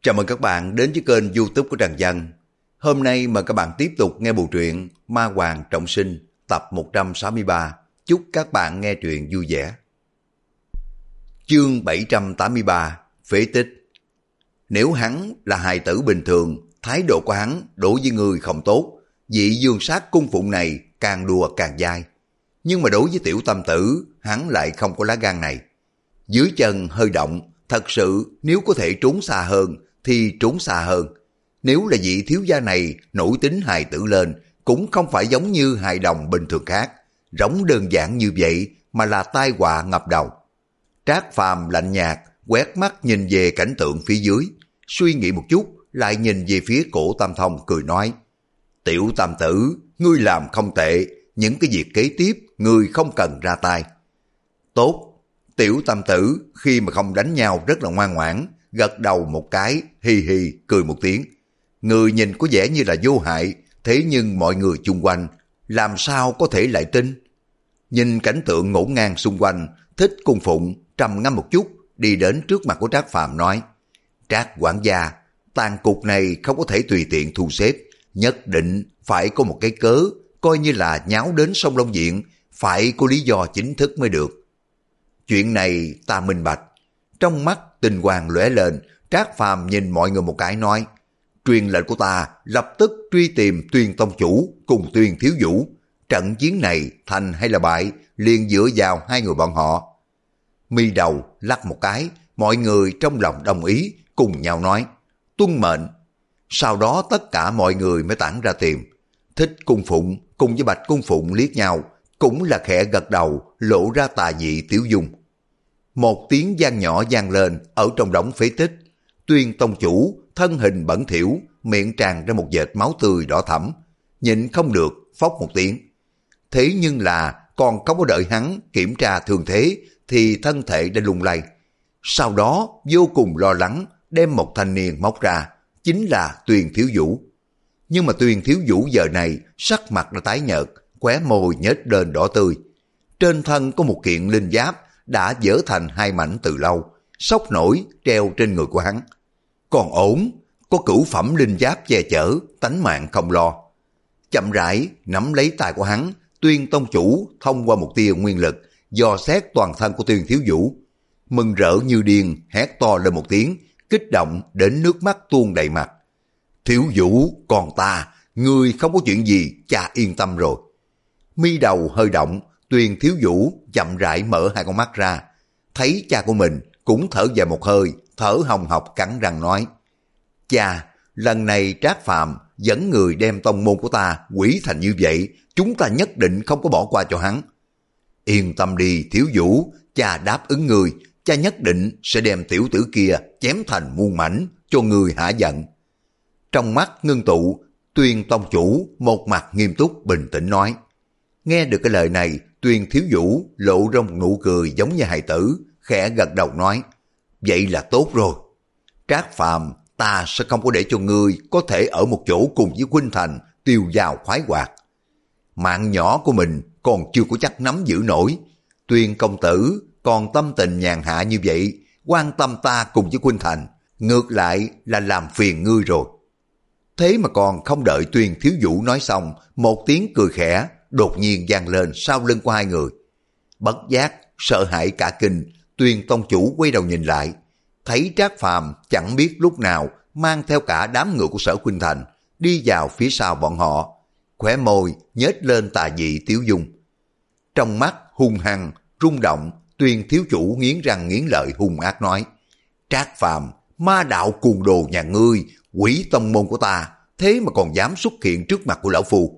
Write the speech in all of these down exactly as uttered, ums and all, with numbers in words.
Chào mừng các bạn đến với kênh YouTube của Trần Văn. Hôm nay mời các bạn tiếp tục nghe bộ truyện Ma Hoàng Trọng Sinh tập một trăm sáu mươi ba. Chúc các bạn nghe truyện vui vẻ. Chương bảy trăm tám mươi ba, Phế tích. Nếu hắn là hài tử bình thường, thái độ của hắn đối với người không tốt, vị dương sát cung phụng này càng đùa càng dai. Nhưng mà đối với tiểu tam tử, hắn lại không có lá gan này. Dưới chân hơi động, thật sự nếu có thể trốn xa hơn thì trốn xa hơn. Nếu là vị thiếu gia này nổi tính hài tử lên, cũng không phải giống như hài đồng bình thường khác, rỗng đơn giản như vậy mà là tai họa ngập đầu. Trác Phàm lạnh nhạt, quét mắt nhìn về cảnh tượng phía dưới, suy nghĩ một chút, lại nhìn về phía cổ Tam Thông cười nói: Tiểu tam tử, ngươi làm không tệ, những cái việc kế tiếp ngươi không cần ra tay. Tốt. Tiểu tam tử khi mà không đánh nhau rất là ngoan ngoãn, gật đầu một cái, hì hì cười một tiếng. Người nhìn có vẻ như là vô hại, thế nhưng mọi người chung quanh làm sao có thể lại tin. Nhìn cảnh tượng ngổn ngang xung quanh, Thích Cung Phụng trầm ngâm một chút, đi đến trước mặt của Trác Phàm nói: Trác quản gia, tàn cục này không có thể tùy tiện thu xếp, nhất định phải có một cái cớ, coi như là nháo đến sông Long Viện, phải có lý do chính thức mới được. Chuyện này ta minh bạch. Trong mắt tinh quang lóe lên, Trác Phàm nhìn mọi người một cái nói: Truyền lệnh của ta lập tức truy tìm Tuyên tông chủ cùng Tuyên thiếu vũ. Trận chiến này thành hay là bại liền dựa vào hai người bọn họ. Mi đầu lắc một cái, mọi người trong lòng đồng ý, cùng nhau nói: Tuân mệnh. Sau đó tất cả mọi người mới tản ra tìm. Thích Cung Phụng cùng với Bạch Cung Phụng liếc nhau, cũng là khẽ gật đầu, lộ ra tà dị tiểu dung. Một tiếng vang nhỏ vang lên ở trong đống phế tích. Tuyên tông chủ thân hình bẩn thỉu, miệng tràn ra một vệt máu tươi đỏ thẫm, nhịn không được phốc một tiếng. Thế nhưng là còn không có đợi hắn kiểm tra thương thế thì thân thể đã lung lay. Sau đó vô cùng lo lắng đem một thanh niên móc ra, chính là Tuyên thiếu vũ. Nhưng mà Tuyên thiếu vũ giờ này sắc mặt đã tái nhợt, khóe môi nhếch lên đỏ tươi. Trên thân có một kiện linh giáp đã vỡ thành hai mảnh từ lâu, sốc nổi treo trên người của hắn. Còn ổn, có cửu phẩm linh giáp che chở, tánh mạng không lo. Chậm rãi nắm lấy tay của hắn, Tuyên tông chủ thông qua một tia nguyên lực dò xét toàn thân của Tuyên thiếu vũ, mừng rỡ như điên hét to lên một tiếng, kích động đến nước mắt tuôn đầy mặt. Thiếu vũ, còn ta, ngươi không có chuyện gì, cha yên tâm rồi. Mi đầu hơi động, Tuyên thiếu vũ chậm rãi mở hai con mắt ra, thấy cha của mình cũng thở dài một hơi, thở hồng hộc cắn răng nói: Cha, lần này Trác Phàm dẫn người đem tông môn của ta hủy thành như vậy, chúng ta nhất định không có bỏ qua cho hắn. Yên tâm đi thiếu vũ, cha đáp ứng người, cha nhất định sẽ đem tiểu tử kia chém thành muôn mảnh cho người hả giận. Trong mắt ngưng tụ, Tuyên tông chủ một mặt nghiêm túc bình tĩnh nói. Nghe được cái lời này, Tuyên thiếu vũ lộ ra một nụ cười giống như hài tử, khẽ gật đầu nói: Vậy là tốt rồi. Trác Phàm, ta sẽ không có để cho ngươi có thể ở một chỗ cùng với Huynh Thành tiêu dao khoái hoạt. Mạng nhỏ của mình còn chưa có chắc nắm giữ nổi. Tuyên công tử còn tâm tình nhàn hạ như vậy, quan tâm ta cùng với Huynh Thành, ngược lại là làm phiền ngươi rồi. Thế mà còn không đợi Tuyên thiếu vũ nói xong, một tiếng cười khẽ đột nhiên vang lên sau lưng của hai người. Bất giác sợ hãi cả kinh, Tuyên tông chủ quay đầu nhìn lại, thấy Trác Phàm chẳng biết lúc nào mang theo cả đám ngựa của Sở Khuynh Thành đi vào phía sau bọn họ, khóe môi nhếch lên tà dị tiếu dung. Trong mắt hung hăng rung động, Tuyên thiếu chủ nghiến răng nghiến lợi hung ác nói: Trác Phàm, ma đạo cuồng đồ nhà ngươi, quỷ tông môn của ta, thế mà còn dám xuất hiện trước mặt của lão phu.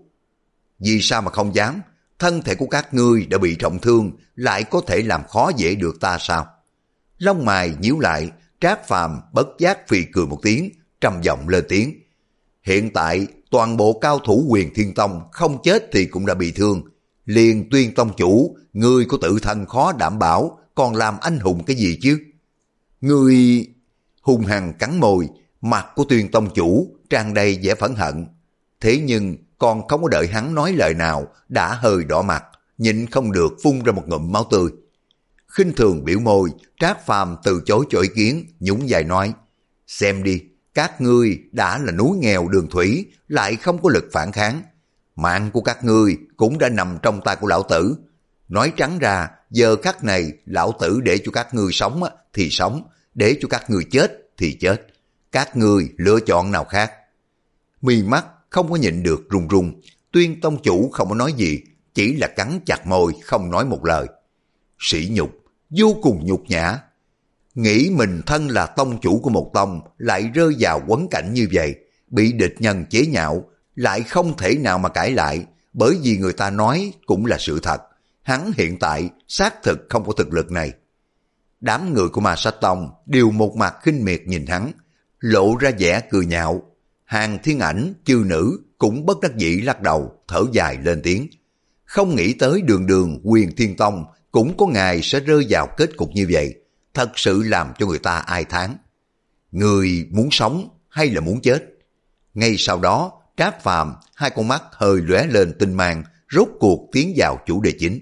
Vì sao mà không dám? Thân thể của các ngươi đã bị trọng thương, lại có thể làm khó dễ được ta sao? Lông mày nhíu lại, Trác Phàm bất giác phì cười một tiếng, trầm giọng lên tiếng: Hiện tại toàn bộ cao thủ Huyền Thiên Tông không chết thì cũng đã bị thương. Liền Tuyên tông chủ, ngươi có tự thân khó đảm bảo, còn làm anh hùng cái gì chứ? Ngươi... Hung hăng cắn môi, mặt của Tuyên tông chủ tràn đầy vẻ phẫn hận. Thế nhưng còn không có đợi hắn nói lời nào, đã hơi đỏ mặt, nhịn không được phun ra một ngụm máu tươi. Khinh thường biểu môi, Trác Phàm từ chối cho ý kiến, nhún vai nói: Xem đi, Các ngươi đã là núi nghèo đường thủy, lại không có lực phản kháng. Mạng của các ngươi cũng đã nằm trong tay của lão tử. Nói trắng ra, giờ khắc này lão tử để cho các ngươi sống thì sống, để cho các ngươi chết thì chết. Các ngươi lựa chọn nào khác? Mi mắt không có nhịn được run run. Tuyên tông chủ không có nói gì, chỉ là cắn chặt môi không nói một lời. Sỉ nhục, vô cùng nhục nhã. Nghĩ mình thân là tông chủ của một tông lại rơi vào quấn cảnh như vậy, bị địch nhân chế nhạo, lại không thể nào mà cãi lại, bởi vì người ta nói cũng là sự thật. Hắn hiện tại xác thực không có thực lực này. Đám người của Ma Sát Tông đều một mặt khinh miệt nhìn hắn, lộ ra vẻ cười nhạo. Hàng Thiên Ảnh, chư nữ cũng bất đắc dĩ lắc đầu, thở dài lên tiếng. Không nghĩ tới đường đường Huyền Thiên Tông cũng có ngày sẽ rơi vào kết cục như vậy, thật sự làm cho người ta ai thán. Người muốn sống hay là muốn chết? Ngay sau đó, Trác Phàm hai con mắt hơi lóe lên tinh mang, rốt cuộc tiến vào chủ đề chính.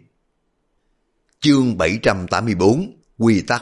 Chương bảy trăm tám mươi bốn, quy tắc.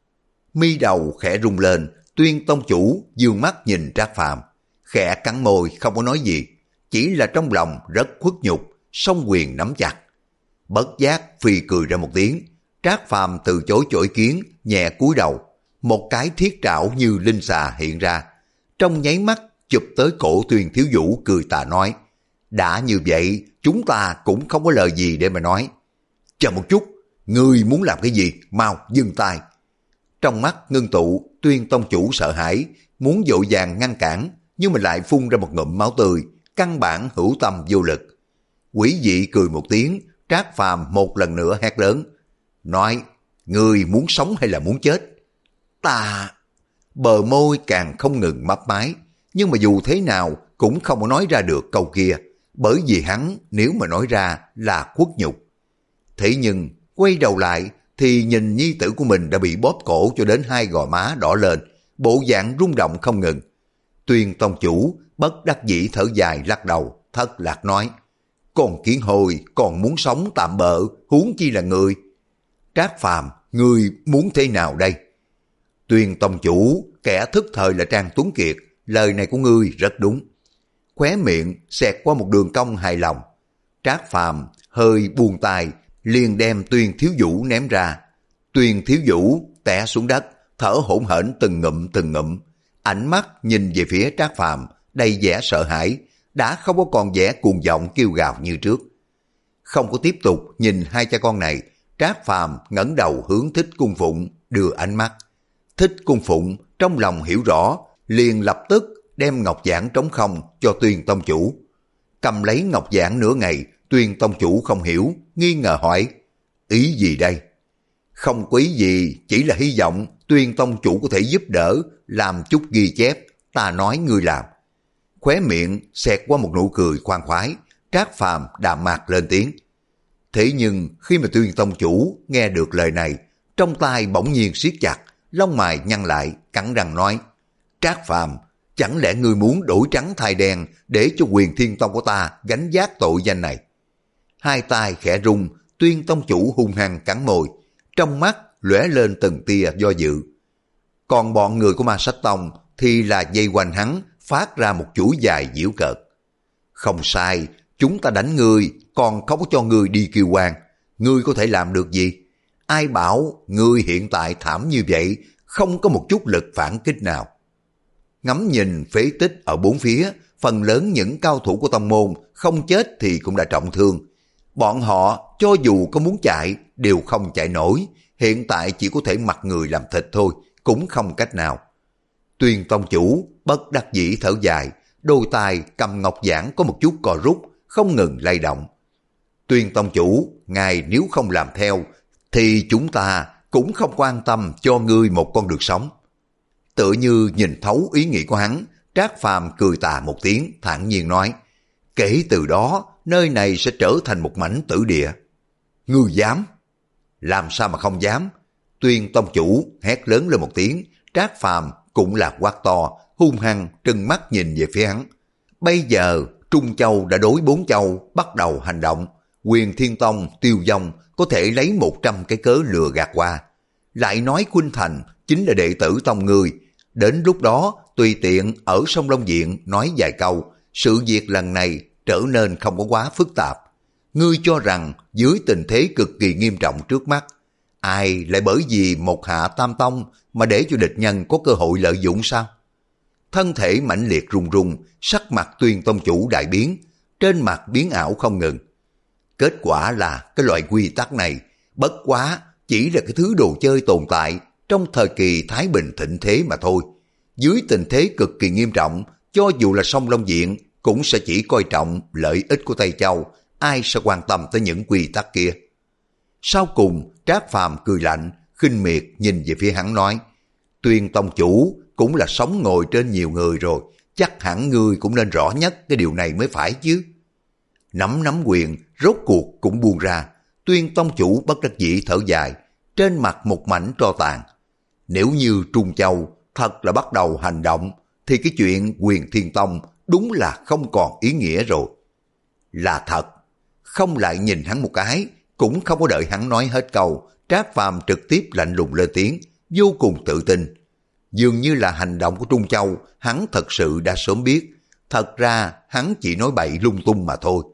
Mi đầu khẽ rung lên, Tuyên tông chủ dương mắt nhìn Trác Phàm, khẽ cắn môi không có nói gì, chỉ là trong lòng rất khuất nhục, song quyền nắm chặt. Bất giác phi cười ra một tiếng, Trác Phàm từ chối chối kiến, nhẹ cúi đầu, một cái thiết trảo như linh xà hiện ra, trong nháy mắt chụp tới cổ Tuyên thiếu vũ, cười tà nói: đã như vậy, chúng ta cũng không có lời gì để mà nói. Chờ một chút, ngươi muốn làm cái gì? Mau dừng tay. Trong mắt ngưng tụ, Tuyên tông chủ sợ hãi, muốn vội vàng ngăn cản, nhưng mà lại phun ra một ngụm máu tươi, căn bản hữu tâm vô lực. Quỷ dị cười một tiếng, Trác Phàm một lần nữa hét lớn, nói: ngươi muốn sống hay là muốn chết? Ta... Bờ môi càng không ngừng mấp máy, nhưng mà dù thế nào cũng không có nói ra được câu kia, bởi vì hắn nếu mà nói ra là khuất nhục. Thế nhưng quay đầu lại thì nhìn nhi tử của mình đã bị bóp cổ cho đến hai gò má đỏ lên, bộ dạng rung động không ngừng. Tuyên tông chủ bất đắc dĩ thở dài lắc đầu, thất lạc nói: con kiến hồi còn muốn sống tạm bợ, huống chi là người. Trác Phàm, ngươi muốn thế nào đây? Tuyên tông chủ, kẻ thức thời là Trang Tuấn Kiệt, lời này của ngươi rất đúng. Khóe miệng xẹt qua một đường cong hài lòng. Trác Phàm hơi buông tay, liền đem Tuyên thiếu vũ ném ra. Tuyên thiếu vũ té xuống đất, thở hổn hển từng ngụm từng ngụm, ánh mắt nhìn về phía Trác Phàm đầy vẻ sợ hãi, đã không có còn vẻ cuồng vọng kêu gào như trước. Không có tiếp tục nhìn hai cha con này, Trác Phàm ngẩng đầu hướng Thích Cung Phụng đưa ánh mắt. Thích Cung Phụng trong lòng hiểu rõ, liền lập tức đem ngọc giản trống không cho Tuyên tông chủ. Cầm lấy ngọc giản nửa ngày, Tuyên tông chủ không hiểu, nghi ngờ hỏi: ý gì đây? Không có ý gì, chỉ là hy vọng Tuyên tông chủ có thể giúp đỡ, làm chút ghi chép, ta nói ngươi làm. Khóe miệng xẹt qua một nụ cười khoan khoái, Trác Phàm đạm mạc lên tiếng. Thế nhưng khi mà Tuyên tông chủ nghe được lời này, trong tai bỗng nhiên siết chặt, lông mày nhăn lại, cắn răng nói: Trác Phàm, chẳng lẽ ngươi muốn đổi trắng thay đen để cho Huyền Thiên Tông của ta gánh vác tội danh này? Hai tay khẽ rung, Tuyên tông chủ hung hăng cắn môi, trong mắt lóe lên từng tia do dự. Còn bọn người của Ma Sách Tông thì là dây quanh hắn, phát ra một chuỗi dài giễu cợt. Không sai, chúng ta đánh ngươi, còn không có cho ngươi đi kêu oan, ngươi có thể làm được gì? Ai bảo ngươi hiện tại thảm như vậy, không có một chút lực phản kích nào? Ngắm nhìn phế tích ở bốn phía, phần lớn những cao thủ của tông môn không chết thì cũng đã trọng thương. Bọn họ cho dù có muốn chạy đều không chạy nổi, hiện tại chỉ có thể mặc người làm thịt thôi, cũng không cách nào. Tuyên tông chủ bất đắc dĩ thở dài, đôi tay cầm ngọc giản có một chút cò rút, không ngừng lay động. Tuyên tông chủ, ngài nếu không làm theo, thì chúng ta cũng không quan tâm cho ngươi một con đường sống. Tựa như nhìn thấu ý nghĩ của hắn, Trác Phàm cười tà một tiếng, thản nhiên nói: kể từ đó, nơi này sẽ trở thành một mảnh tử địa. Ngươi dám? Làm sao mà không dám? Tuyên tông chủ hét lớn lên một tiếng, Trác Phàm cũng là quát to, hung hăng trừng mắt nhìn về phía hắn. Bây giờ Trung Châu đã đối bốn châu bắt đầu hành động, Huyền Thiên Tông Tiêu Vong có thể lấy một trăm cái cớ lừa gạt qua, lại nói Khuynh Thành chính là đệ tử tông ngươi, Đến lúc đó, tùy tiện ở sông Long Diện nói vài câu, sự việc lần này trở nên không có quá phức tạp. Ngươi cho rằng dưới tình thế cực kỳ nghiêm trọng trước mắt, ai lại bởi vì một hạ tam tông mà để cho địch nhân có cơ hội lợi dụng sao? Thân thể mãnh liệt run run, sắc mặt Tuyên tông chủ đại biến, trên mặt biến ảo không ngừng. Kết quả là cái loại quy tắc này, bất quá chỉ là cái thứ đồ chơi tồn tại trong thời kỳ Thái Bình thịnh thế mà thôi. Dưới tình thế cực kỳ nghiêm trọng, cho dù là sông Long Diện cũng sẽ chỉ coi trọng lợi ích của Tây Châu, ai sẽ quan tâm tới những quy tắc kia. Sau cùng, Trác Phàm cười lạnh, khinh miệt nhìn về phía hắn nói, Tuyên tông chủ cũng là sống ngồi trên nhiều người rồi, chắc hẳn ngươi cũng nên rõ nhất cái điều này mới phải chứ. Nắm nắm quyền, rốt cuộc cũng buông ra, Tuyên tông chủ bất đắc dĩ thở dài, trên mặt một mảnh tro tàn. Nếu như Trung Châu thật là bắt đầu hành động, thì cái chuyện Quyền Thiên Tông đúng là không còn ý nghĩa rồi. Là thật. Không lại nhìn hắn một cái, cũng không có đợi hắn nói hết câu, Trác Phàm trực tiếp lạnh lùng lên tiếng, vô cùng tự tin. Dường như là hành động của Trung Châu, hắn thật sự đã sớm biết, thật ra hắn chỉ nói bậy lung tung mà thôi.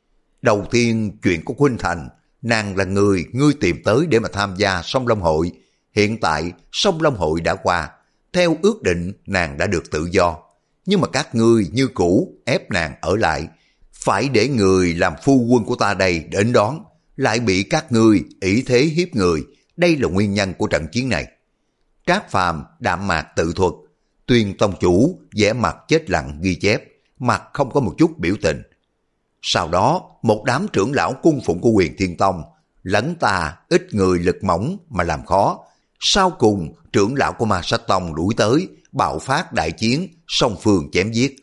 Đầu tiên, chuyện của Khuynh Thành, nàng là người ngươi tìm tới để mà tham gia Sông Long Hội. Hiện tại, Sông Long Hội đã qua, theo ước định nàng đã được tự do. Nhưng mà các ngươi như cũ ép nàng ở lại, phải để người làm phu quân của ta đây đến đón, lại bị các ngươi ỷ thế hiếp người, đây là nguyên nhân của trận chiến này. Trác Phàm đạm mạc tự thuật, Tuyên tông chủ vẻ mặt chết lặng ghi chép, mặt không có một chút biểu tình. Sau đó, một đám trưởng lão cung phụng của Quyền Thiên Tông, lẫn ta ít người lực mỏng mà làm khó. Sau cùng, trưởng lão của Ma Sát Tông đuổi tới, bạo phát đại chiến, song phương chém giết.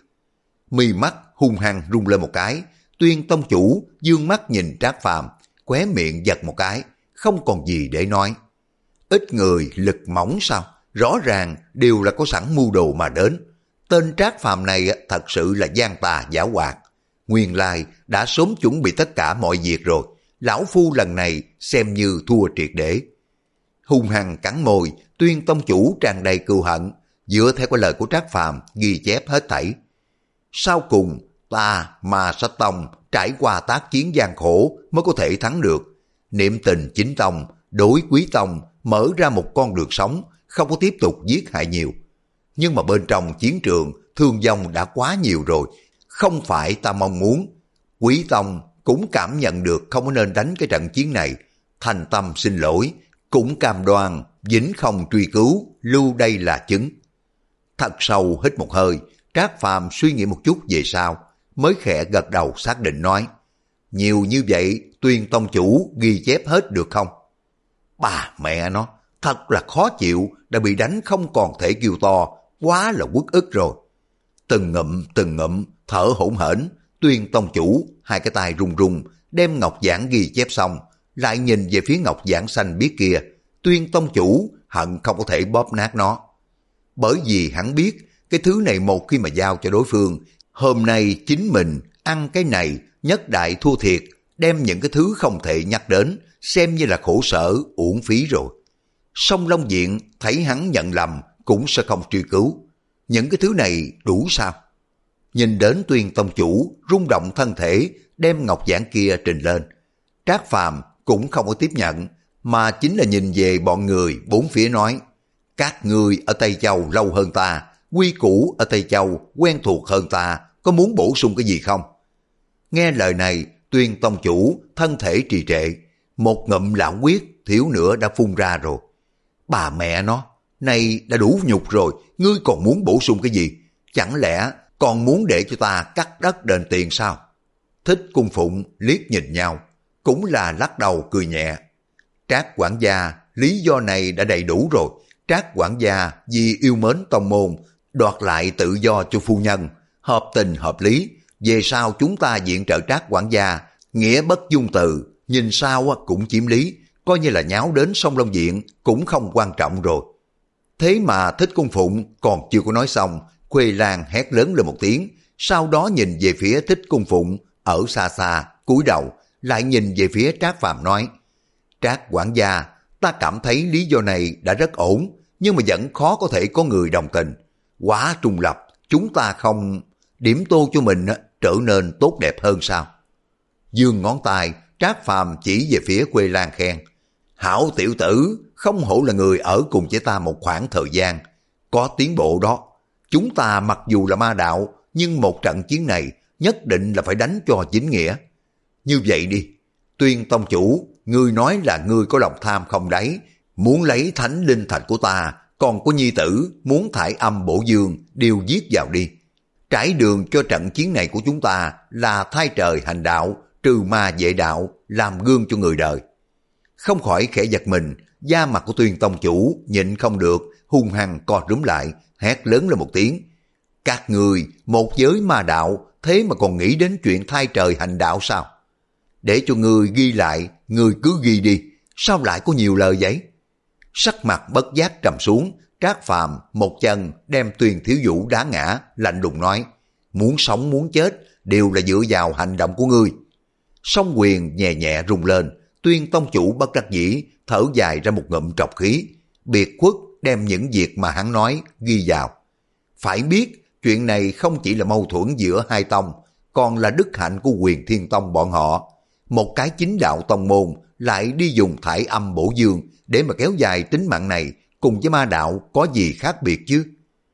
Mi mắt hung hăng rung lên một cái, Tuyên tông chủ dương mắt nhìn Trác Phàm, khóe miệng giật một cái, không còn gì để nói. Ít người lực mỏng sao? Rõ ràng đều là có sẵn mưu đồ mà đến. Tên Trác Phàm này thật sự là gian tà giả hoạt. Nguyên lai đã sớm chuẩn bị tất cả mọi việc rồi, lão phu lần này xem như thua triệt để. Hung hăng cắn môi, Tuyên tông chủ tràn đầy cừu hận, dựa theo cái lời của Trác Phàm ghi chép hết thảy. Sau cùng, ta Ma Sát Tông trải qua tác chiến gian khổ mới có thể thắng được. Niệm Tình chính tông đối Quý tông mở ra một con đường sống, không có tiếp tục giết hại nhiều. Nhưng mà bên trong chiến trường thương vong đã quá nhiều rồi, không phải ta mong muốn. Quý tông cũng cảm nhận được không có nên đánh cái trận chiến này, thành tâm xin lỗi, cũng cam đoan vĩnh không truy cứu, lưu đây là chứng. Thật sâu hít một hơi, Trác Phàm suy nghĩ một chút về sau, mới khẽ gật đầu xác định nói, nhiều như vậy Tuyên tông chủ ghi chép hết được không? Bà mẹ nó, thật là khó chịu, đã bị đánh không còn thể kêu to, quá là uất ức rồi. Từng ngụm từng ngụm thở hổn hển, Tuyên tông chủ hai cái tay run run đem ngọc giản ghi chép xong, lại nhìn về phía ngọc giản xanh biếc kia. Tuyên tông chủ hận không có thể bóp nát nó, bởi vì hắn biết cái thứ này một khi mà giao cho đối phương, hôm nay chính mình ăn cái này nhất đại thua thiệt, đem những cái thứ không thể nhắc đến xem như là khổ sở uổng phí rồi. Song Long Diện thấy hắn nhận lầm cũng sẽ không truy cứu, những cái thứ này đủ sao? Nhìn đến Tuyên tông chủ rung động thân thể đem ngọc giản kia trình lên, Trác Phàm cũng không có tiếp nhận, mà chính là nhìn về bọn người bốn phía nói, các ngươi ở Tây Châu lâu hơn ta, quy củ ở Tây Châu quen thuộc hơn ta, có muốn bổ sung cái gì không? Nghe lời này, Tuyên tông chủ thân thể trì trệ, một ngụm lão quyết thiếu nữa đã phun ra rồi. Bà mẹ nó, này đã đủ nhục rồi, ngươi còn muốn bổ sung cái gì? Chẳng lẽ còn muốn để cho ta cắt đất đền tiền sao? Thích Cung Phụng liếc nhìn nhau, cũng là lắc đầu cười nhẹ. Trác quản gia, lý do này đã đầy đủ rồi. Trác quản gia vì yêu mến tông môn, đoạt lại tự do cho phu nhân, hợp tình hợp lý. Về sau chúng ta viện trợ Trác quản gia, nghĩa bất dung từ, nhìn sao cũng chiếm lý, coi như là nháo đến Sông Long Diện cũng không quan trọng rồi. Thế mà Thích Cung Phụng còn chưa có nói xong, Khuê Lan hét lớn lên một tiếng, sau đó nhìn về phía Thích Cung Phụng ở xa xa, cúi đầu, lại nhìn về phía Trác Phàm nói, Trác quản gia, ta cảm thấy lý do này đã rất ổn, nhưng mà vẫn khó có thể có người đồng tình. Quá trung lập, chúng ta không điểm tô cho mình trở nên tốt đẹp hơn sao? Dương ngón tay, Trác Phàm chỉ về phía Quê Lan khen. Hảo tiểu tử, không hổ là người ở cùng với ta một khoảng thời gian. Có tiến bộ đó. Chúng ta mặc dù là ma đạo, nhưng một trận chiến này nhất định là phải đánh cho chính nghĩa. Như vậy đi, Tuyên tông chủ, ngươi nói là ngươi có lòng tham không đấy, muốn lấy thánh linh thạch của ta, còn có nhi tử muốn thải âm bổ dương, đều giết vào đi. Trải đường cho trận chiến này của chúng ta là thay trời hành đạo, trừ ma vệ đạo, làm gương cho người đời. Không khỏi khẽ giật mình, da mặt của Tuyên tông chủ nhịn không được, hung hăng co rúm lại, hét lớn lên một tiếng. Các người, một giới ma đạo, thế mà còn nghĩ đến chuyện thay trời hành đạo sao? Để cho người ghi lại, người cứ ghi đi, sao lại có nhiều lời vậy? Sắc mặt bất giác trầm xuống, Trác Phàm một chân đem Tuyên Thiếu Vũ đá ngã, lạnh lùng nói, muốn sống muốn chết đều là dựa vào hành động của ngươi. Song quyền nhẹ nhẹ rung lên, Tuyên tông chủ bất đắc dĩ thở dài ra một ngụm trọc khí, biệt khuất đem những việc mà hắn nói ghi vào. Phải biết chuyện này không chỉ là mâu thuẫn giữa hai tông, còn là đức hạnh của Huyền Thiên Tông bọn họ. Một cái chính đạo tông môn lại đi dùng thải âm bổ dương để mà kéo dài tính mạng này, cùng với ma đạo có gì khác biệt chứ?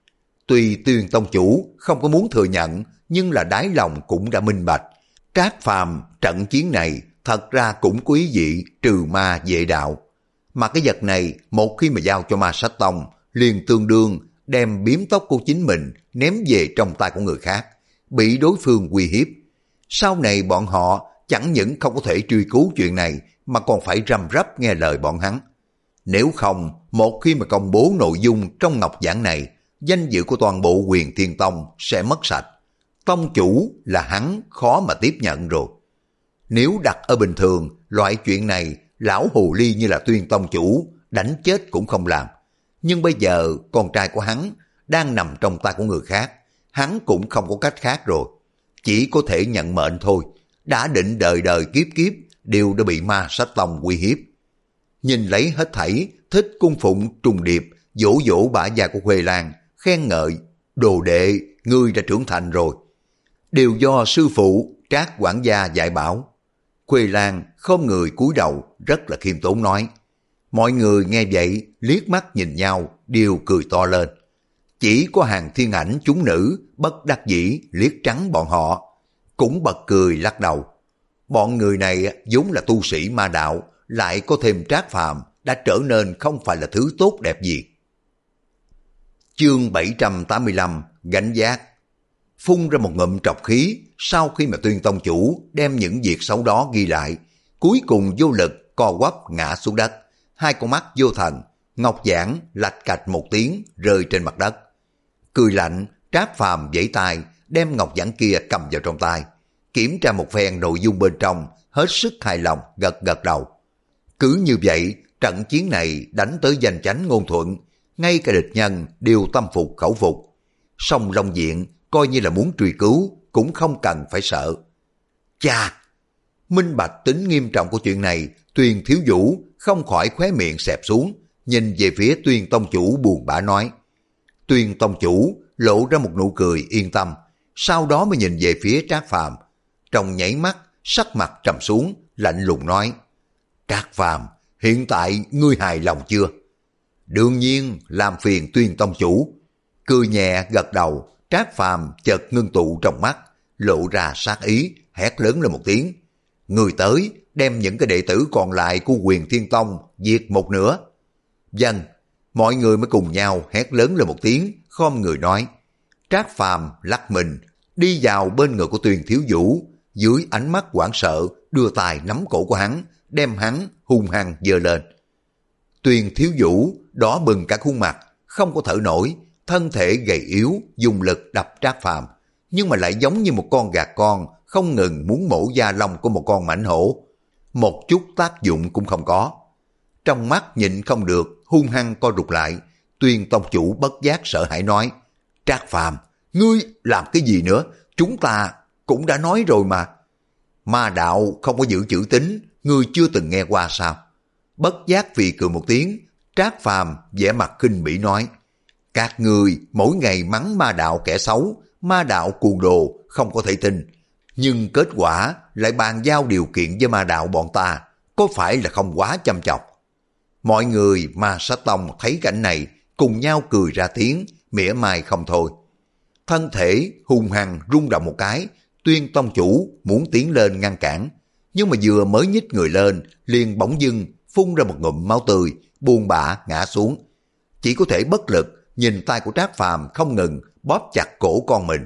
Tuy Tuyên tông chủ không có muốn thừa nhận, nhưng là đáy lòng cũng đã minh bạch. Trác Phàm trận chiến này thật ra cũng có ý vị trừ ma vệ đạo. Mà cái vật này một khi mà giao cho Ma Sách Tông, liền tương đương đem biếm tóc của chính mình ném về trong tay của người khác, bị đối phương uy hiếp. Sau này bọn họ chẳng những không có thể truy cứu chuyện này, mà còn phải răm rắp nghe lời bọn hắn. Nếu không, một khi mà công bố nội dung trong ngọc giảng này, danh dự của toàn bộ Huyền Thiên Tông sẽ mất sạch. Tông chủ là hắn khó mà tiếp nhận rồi. Nếu đặt ở bình thường, loại chuyện này lão hồ ly như là Tuyên tông chủ đánh chết cũng không làm. Nhưng bây giờ con trai của hắn đang nằm trong tay của người khác, hắn cũng không có cách khác rồi. Chỉ có thể nhận mệnh thôi, đã định đời đời kiếp kiếp đều đã bị Ma Sách Tông uy hiếp. Nhìn lấy hết thảy, thích cung phụng trùng điệp, dỗ dỗ bả già của Huệ Lan, khen ngợi, đồ đệ, ngươi đã trưởng thành rồi. Đều do sư phụ Trác quản gia dạy bảo. Khuê Lan khom người cúi đầu rất là khiêm tốn nói. Mọi người nghe vậy liếc mắt nhìn nhau đều cười to lên. Chỉ có Hàng Thiên Ảnh chúng nữ bất đắc dĩ liếc trắng bọn họ, cũng bật cười lắc đầu. Bọn người này vốn là tu sĩ ma đạo, lại có thêm Trác Phàm đã trở nên không phải là thứ tốt đẹp gì. Chương bảy trăm tám mươi lăm Gánh giác. Phun ra một ngụm trọc khí, sau khi mà Tuyên tông chủ đem những việc xấu đó ghi lại, cuối cùng vô lực co quắp ngã xuống đất, hai con mắt vô thần, ngọc giản lạch cạch một tiếng rơi trên mặt đất. Cười lạnh, Trác Phàm vẫy tay đem ngọc giản kia cầm vào trong tay, kiểm tra một phen nội dung bên trong, hết sức hài lòng gật gật đầu. Cứ như vậy, trận chiến này đánh tới danh chánh ngôn thuận, ngay cả địch nhân đều tâm phục khẩu phục. Song Long Diện coi như là muốn truy cứu cũng không cần phải sợ. Chà! Minh bạch tính nghiêm trọng của chuyện này, Tuyên Thiếu Vũ không khỏi khóe miệng xẹp xuống, nhìn về phía Tuyên tông chủ buồn bã nói. Tuyên tông chủ lộ ra một nụ cười yên tâm, sau đó mới nhìn về phía Trác Phàm, trong nháy mắt sắc mặt trầm xuống, lạnh lùng nói. Trác Phàm, hiện tại ngươi hài lòng chưa? Đương nhiên làm phiền Tuyên tông chủ. Cười nhẹ gật đầu, Trác Phàm chợt ngưng tụ trong mắt, lộ ra sát ý, hét lớn lên một tiếng. Người tới, đem những cái đệ tử còn lại của Huyền Thiên Tông diệt một nửa. Dân, mọi người mới cùng nhau hét lớn lên một tiếng, khom người nói. Trác Phàm lắc mình, đi vào bên người của Tuyên Thiếu Vũ, dưới ánh mắt hoảng sợ, đưa tay nắm cổ của hắn, đem hắn hung hăng giơ lên. Tuyên Thiếu Vũ đỏ bừng cả khuôn mặt, không có thở nổi, thân thể gầy yếu, dùng lực đập Trác Phàm, nhưng mà lại giống như một con gà con, không ngừng muốn mổ da lông của một con mãnh hổ. Một chút tác dụng cũng không có. Trong mắt nhịn không được, hung hăng co rụt lại, Tuyên tông chủ bất giác sợ hãi nói. Trác Phàm, ngươi làm cái gì nữa? Chúng ta cũng đã nói rồi mà. Ma đạo không có giữ chữ tín, ngươi chưa từng nghe qua sao? Bất giác vì cười một tiếng, Trác Phàm vẻ mặt khinh bỉ nói, các ngươi mỗi ngày mắng ma đạo kẻ xấu, ma đạo cuồng đồ, không có thể tin. Nhưng kết quả lại bàn giao điều kiện với ma đạo bọn ta, có phải là không quá chăm chọc? Mọi người Ma Sát Tông thấy cảnh này, cùng nhau cười ra tiếng, mỉa mai không thôi. Thân thể hung hăng rung động một cái, Tuyên tông chủ muốn tiến lên ngăn cản, nhưng mà vừa mới nhích người lên, liền bỗng dưng phun ra một ngụm máu tươi, buông bã ngã xuống. Chỉ có thể bất lực nhìn tay của Trác Phàm không ngừng bóp chặt cổ con mình.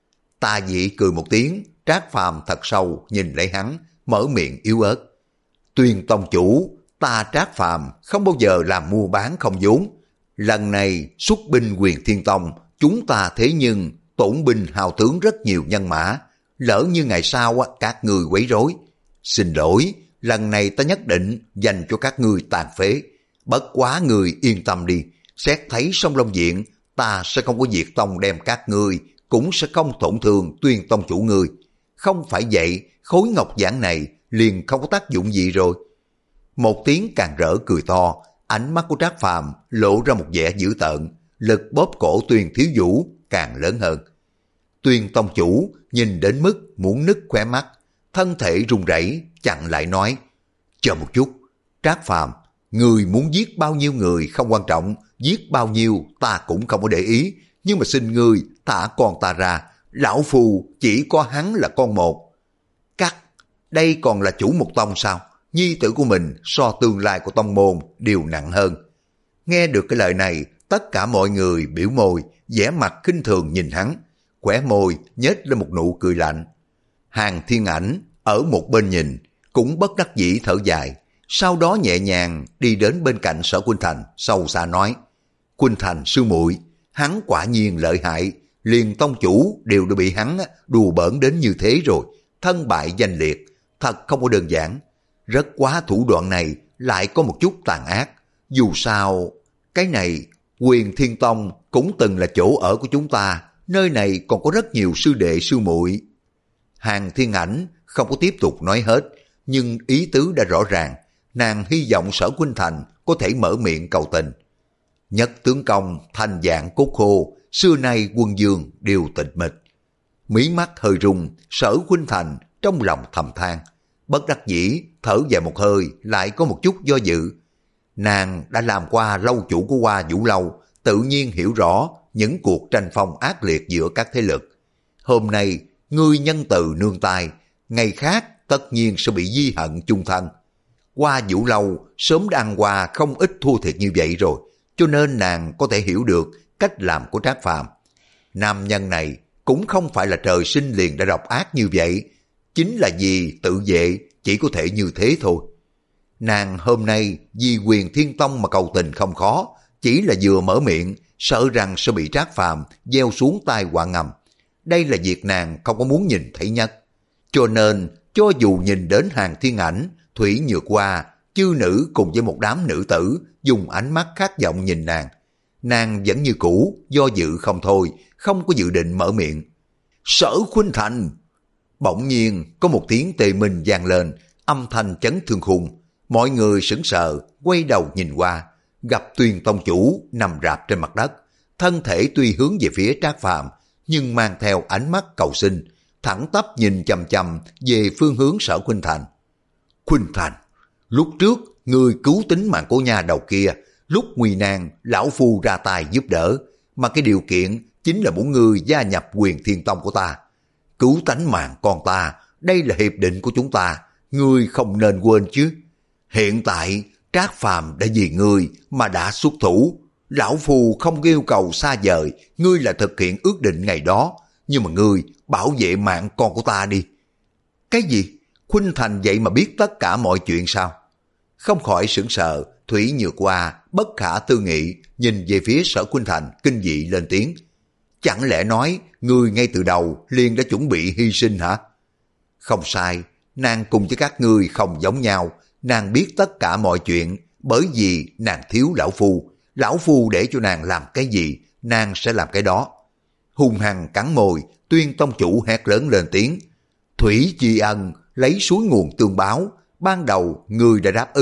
Tà Dị cười một tiếng, Trác Phàm thật sâu nhìn lấy hắn, mở miệng yếu ớt. Tuyên tông chủ, ta Trác Phàm không bao giờ làm mua bán không vốn. Lần này xuất binh Quyền Thiên Tông, chúng ta thế nhưng tổn binh hao tướng rất nhiều nhân mã. Lỡ như ngày sau các ngươi quấy rối. Xin lỗi, lần này ta nhất định dành cho các ngươi tàn phế. Bất quá người yên tâm đi, xét thấy sông Long Diện, ta sẽ không có diệt tông đem các ngươi, cũng sẽ không tổn thương Tuyên tông chủ ngươi. Không phải vậy, khối ngọc giản này liền không có tác dụng gì rồi. Một tiếng càng rỡ cười to, ánh mắt của Trác Phàm lộ ra một vẻ dữ tợn, lực bóp cổ Tuyên thiếu vũ càng lớn hơn. Tuyên tông chủ nhìn đến mức muốn nứt khóe mắt, thân thể run rẩy chặn lại nói, chờ một chút, Trác Phàm, người muốn giết bao nhiêu người không quan trọng, giết bao nhiêu ta cũng không có để ý, nhưng mà xin ngươi thả con ta ra, lão phù chỉ có hắn là con một. Cắt, đây còn là chủ một tông sao? Nhi tử của mình so tương lai của tông môn đều nặng hơn. Nghe được cái lời này, tất cả mọi người biểu môi, vẻ mặt khinh thường nhìn hắn, khóe môi nhếch lên một nụ cười lạnh. Hàng Thiên Ảnh ở một bên nhìn, cũng bất đắc dĩ thở dài, sau đó nhẹ nhàng đi đến bên cạnh Sở Khuynh Thành, sâu xa nói, Khuynh Thành sư muội, hắn quả nhiên lợi hại, liền tông chủ đều đã bị hắn đùa bỡn đến như thế rồi, thân bại danh liệt, thật không có đơn giản. Rất quá thủ đoạn này lại có một chút tàn ác, dù sao, cái này Quyền Thiên Tông cũng từng là chỗ ở của chúng ta, nơi này còn có rất nhiều sư đệ sư muội. Hàng Thiên Ảnh không có tiếp tục nói hết, nhưng ý tứ đã rõ ràng, nàng hy vọng Sở Khuynh Thành có thể mở miệng cầu tình. Nhất tướng công thành dạng cốt khô, xưa nay quân dương đều tịch mịch. Mí mắt hơi rung, Sở Khuynh Thành trong lòng thầm than, bất đắc dĩ thở dài một hơi, lại có một chút do dự. Nàng đã làm qua lâu chủ của Hoa Vũ Lâu, tự nhiên hiểu rõ những cuộc tranh phong ác liệt giữa các thế lực. Hôm nay ngươi nhân từ nương tay, ngày khác tất nhiên sẽ bị di hận chung thân. Hoa Vũ Lâu sớm đã ăn qua không ít thua thiệt như vậy rồi, cho nên nàng có thể hiểu được cách làm của Trác Phàm. Nam nhân này cũng không phải là trời sinh liền đã độc ác như vậy, chính là vì tự vệ chỉ có thể như thế thôi. Nàng hôm nay vì Quyền Thiên Tông mà cầu tình không khó, chỉ là vừa mở miệng sợ rằng sẽ bị Trác Phàm gieo xuống tai họa ngầm. Đây là việc nàng không có muốn nhìn thấy nhất. Cho nên cho dù nhìn đến Hàng Thiên Ảnh, Thủy Nhược Hoa, chư nữ cùng với một đám nữ tử dùng ánh mắt khát vọng nhìn nàng, nàng vẫn như cũ do dự không thôi, không có dự định mở miệng. Sở Khuynh Thành! Bỗng nhiên có một tiếng tề minh vang lên, âm thanh chấn thương khung. Mọi người sững sờ quay đầu nhìn qua, gặp Tuyên tông chủ nằm rạp trên mặt đất, thân thể tuy hướng về phía Trác Phàm nhưng mang theo ánh mắt cầu xin, thẳng tắp nhìn chằm chằm về phương hướng Sở Khuynh Thành. Khuynh Thành, lúc trước người cứu tính mạng của nhà đầu kia, lúc nguy nan lão phu ra tay giúp đỡ, mà cái điều kiện chính là muốn ngươi gia nhập Quyền Thiên Tông của ta. Cứu tánh mạng con ta, đây là hiệp định của chúng ta, ngươi không nên quên chứ. Hiện tại Trác Phàm đã vì ngươi mà đã xuất thủ, lão phu không yêu cầu xa vời, ngươi là thực hiện ước định ngày đó, nhưng mà ngươi bảo vệ mạng con của ta đi. Cái gì? Khuynh Thành vậy mà biết tất cả mọi chuyện sao? Không khỏi sửng sờ, Thủy Nhược Hoa bất khả tư nghị nhìn về phía Sở Khuynh Thành kinh dị lên tiếng. Chẳng lẽ nói ngươi ngay từ đầu liền đã chuẩn bị hy sinh hả? Không sai, nàng cùng với các ngươi không giống nhau, nàng biết tất cả mọi chuyện, bởi vì nàng thiếu lão phu, lão phu để cho nàng làm cái gì, nàng sẽ làm cái đó. Hung hăng cắn môi, Tuyên tông chủ hét lớn lên tiếng. Thủy Chi Ân lấy suối nguồn tương báo, ban đầu ngươi đã đáp ứng,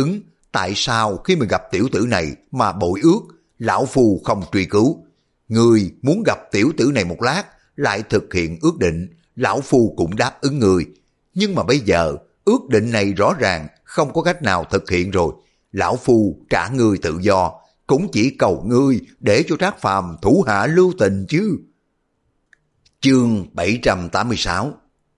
Tại sao khi mình gặp tiểu tử này mà bội ước, lão phu không truy cứu? Ngươi muốn gặp tiểu tử này một lát, lại thực hiện ước định, lão phu cũng đáp ứng ngươi. Nhưng mà bây giờ, ước định này rõ ràng không có cách nào thực hiện rồi. Lão phu trả ngươi tự do, cũng chỉ cầu ngươi để cho Trác Phàm thủ hạ lưu tình chứ. Chương bảy trăm tám mươi sáu.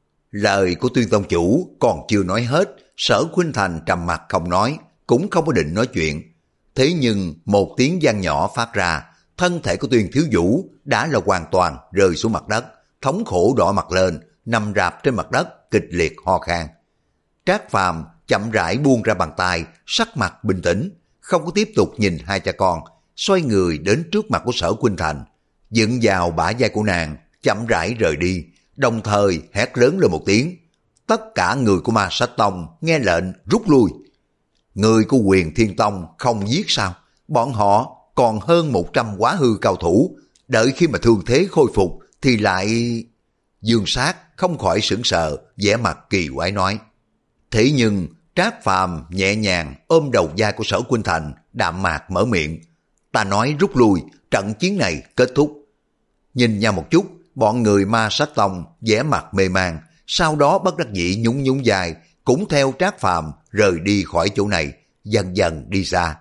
Lời của Tuyên Tông chủ còn chưa nói hết, Sở Khuynh Thành trầm mặt không nói, cũng không có định nói chuyện. Thế nhưng một tiếng vang nhỏ phát ra, thân thể của Tuyên Thiếu Vũ đã là hoàn toàn rơi xuống mặt đất, thống khổ đỏ mặt lên, nằm rạp trên mặt đất, kịch liệt ho khan. Trác Phàm chậm rãi buông ra bàn tay, sắc mặt bình tĩnh, không có tiếp tục nhìn hai cha con, xoay người đến trước mặt của Sở Khuynh Thành, dựng vào bả vai của nàng, chậm rãi rời đi, đồng thời hét lớn lên một tiếng. Tất cả người của Ma Sách Tông nghe lệnh rút lui. Người của Huyền Thiên Tông không giết sao? Bọn họ còn hơn một trăm quá hư cao thủ, đợi khi mà thương thế khôi phục thì lại... Dương Sát không khỏi sững sờ, vẻ mặt kỳ quái nói. Thế nhưng Trác Phàm nhẹ nhàng ôm đầu vai của Sở Khuynh Thành, đạm mạc mở miệng. Ta nói rút lui, trận chiến này kết thúc. Nhìn nhau một chút, bọn người Ma Sách Tông vẻ mặt mê man, sau đó bất đắc dĩ nhún nhún vai, cũng theo Trác Phàm rời đi khỏi chỗ này, dần dần đi xa.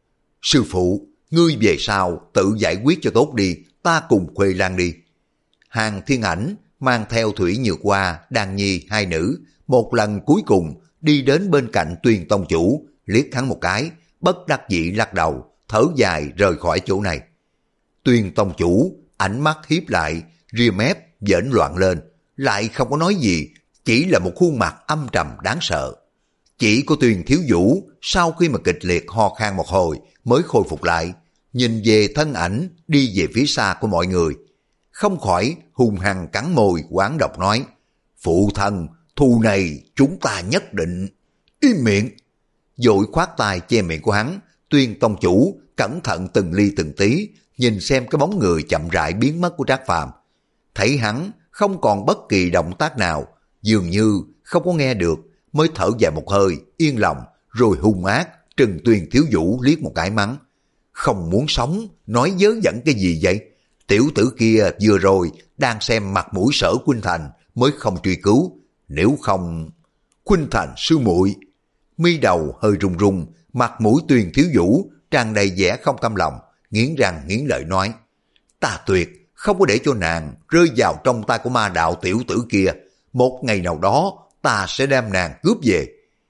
Sư phụ, ngươi về sau tự giải quyết cho tốt đi, ta cùng Khuê Lan đi. Hàng Thiên Ảnh mang theo Thủy Nhược Hoa, Đan Nhi hai nữ, một lần cuối cùng đi đến bên cạnh Tuyên Tông chủ, liếc hắn một cái, bất đắc dĩ lắc đầu, thở dài rời khỏi chỗ này. Tuyên Tông chủ ánh mắt hiếp lại, ria mép giỡn loạn lên, lại không có nói gì, chỉ là một khuôn mặt âm trầm đáng sợ. Chỉ có Tuyên Thiếu Vũ sau khi mà kịch liệt ho khan một hồi mới khôi phục lại, nhìn về thân ảnh đi về phía xa của mọi người, không khỏi hung hăng cắn môi oán độc nói: Phụ thân, thù này chúng ta nhất định. Im miệng! Vội khoát tay che miệng của hắn. Tuyên Tông chủ cẩn thận từng ly từng tí nhìn xem cái bóng người chậm rãi biến mất của Trác Phàm. Thấy hắn không còn bất kỳ động tác nào, dường như không có nghe được, mới thở dài một hơi, yên lòng, rồi hung ác trừng Tuyên Thiếu Vũ liếc một cái mắng. Không muốn sống, nói vớ vẩn cái gì vậy? Tiểu tử kia vừa rồi đang xem mặt mũi Sở Khuynh Thành mới không truy cứu, nếu không... Khuynh Thành sư muội. Mi đầu hơi run run, mặt mũi Tuyên Thiếu Vũ tràn đầy vẻ không cam lòng, nghiến răng nghiến lợi nói: Ta tuyệt không có để cho nàng rơi vào trong tay của ma đạo tiểu tử kia, một ngày nào đó ta sẽ đem nàng cướp về.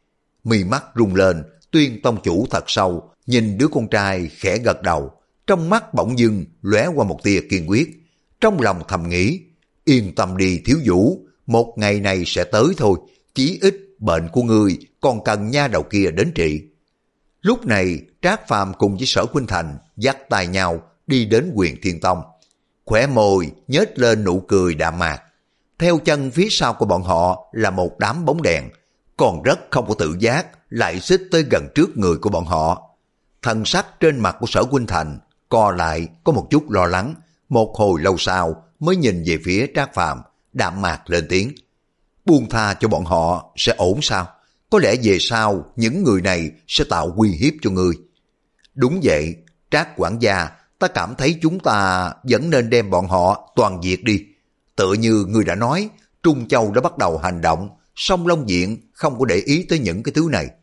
Mi mắt rung lên, Tuyên Tông chủ thật sâu nhìn đứa con trai khẽ gật đầu, trong mắt bỗng dưng lóe qua một tia kiên quyết, trong lòng thầm nghĩ: yên tâm đi Thiếu Vũ, một ngày này sẽ tới thôi, chí ít bệnh của ngươi còn cần nha đầu kia đến trị. Lúc này Trác Phàm cùng với Sở Khuynh Thành dắt tay nhau đi đến Huyền Thiên Tông, khóe môi nhếch lên nụ cười đạm mạc. Theo chân phía sau của bọn họ là một đám bóng đèn, còn rất không có tự giác lại xích tới gần trước người của bọn họ. Thần sắc trên mặt của Sở Khuynh Thành co lại có một chút lo lắng, một hồi lâu sau mới nhìn về phía Trác Phàm, đạm mạc lên tiếng: buông tha cho bọn họ sẽ ổn sao? Có lẽ về sau những người này sẽ tạo uy hiếp cho ngươi. Đúng vậy, Trác quản gia, ta cảm thấy chúng ta vẫn nên đem bọn họ toàn diệt đi. Tựa như ngươi đã nói, Trung Châu đã bắt đầu hành động, song Long Diện không có để ý tới những cái thứ này.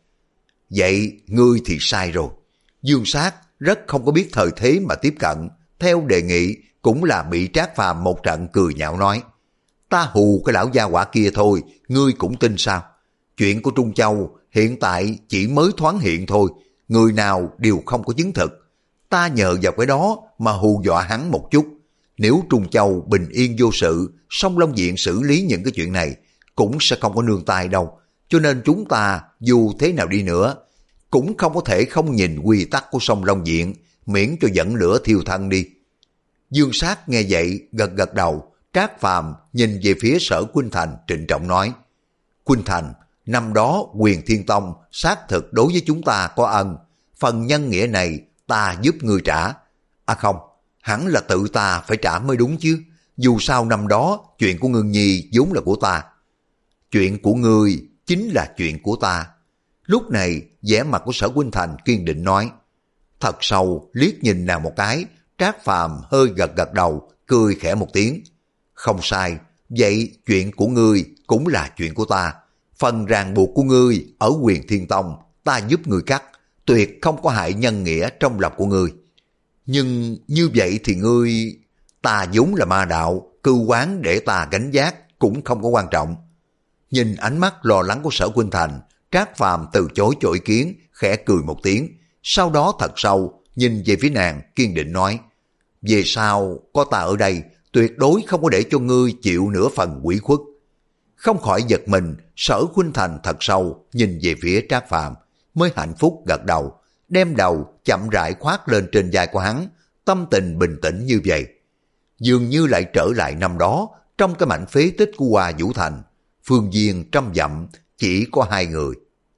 Vậy ngươi thì sai rồi. Dương Sát rất không có biết thời thế mà tiếp cận, theo đề nghị cũng là bị Trác Phàm một trận cười nhạo nói: ta hù cái lão gia quả kia thôi, ngươi cũng tin sao? Chuyện của Trung Châu hiện tại chỉ mới thoáng hiện thôi, người nào đều không có chứng thực. Ta nhờ vào cái đó mà hù dọa hắn một chút. Nếu Trung Châu bình yên vô sự, song Long Diện xử lý những cái chuyện này cũng sẽ không có nương tay đâu. Cho nên chúng ta dù thế nào đi nữa cũng không có thể không nhìn quy tắc của song Long Diện, miễn cho dẫn lửa thiêu thân đi. Dương Sát nghe vậy gật gật đầu. Trác Phàm nhìn về phía Sở Khuynh Thành trịnh trọng nói: Khuynh Thành, năm đó Huyền Thiên Tông xác thực đối với chúng ta có ân, phần nhân nghĩa này ta giúp ngươi trả. À không, hẳn là tự ta phải trả mới đúng chứ, dù sao năm đó chuyện của Ngưng Nhi vốn là của ta. Chuyện của ngươi chính là chuyện của ta. Lúc này, vẻ mặt của Sở Khuynh Thành kiên định nói. Thật sâu, liếc nhìn nàng một cái, Trác Phàm hơi gật gật đầu, cười khẽ một tiếng. Không sai, vậy chuyện của ngươi cũng là chuyện của ta. Phần ràng buộc của ngươi ở Huyền Thiên Tông, ta giúp ngươi cắt, tuyệt không có hại nhân nghĩa trong lòng của ngươi. Nhưng như vậy thì ngươi... Ta vốn là ma đạo, cưu quán để ta gánh vác cũng không có quan trọng. Nhìn ánh mắt lo lắng của Sở Khuynh Thành, Trác Phàm từ chối cho ý kiến, khẽ cười một tiếng, sau đó thật sâu, nhìn về phía nàng, kiên định nói, về sau, có ta ở đây, tuyệt đối không có để cho ngươi chịu nửa phần quỷ khuất. Không khỏi giật mình, Sở Khuynh Thành thật sâu, nhìn về phía Trác Phàm, mới hạnh phúc gật đầu, đem đầu chậm rãi khoác lên trên vai của hắn, tâm tình bình tĩnh như vậy. Dường như lại trở lại năm đó, trong cái mảnh phế tích của Hoa Vũ Thành, phương viên trăm dặm, chỉ có hai người.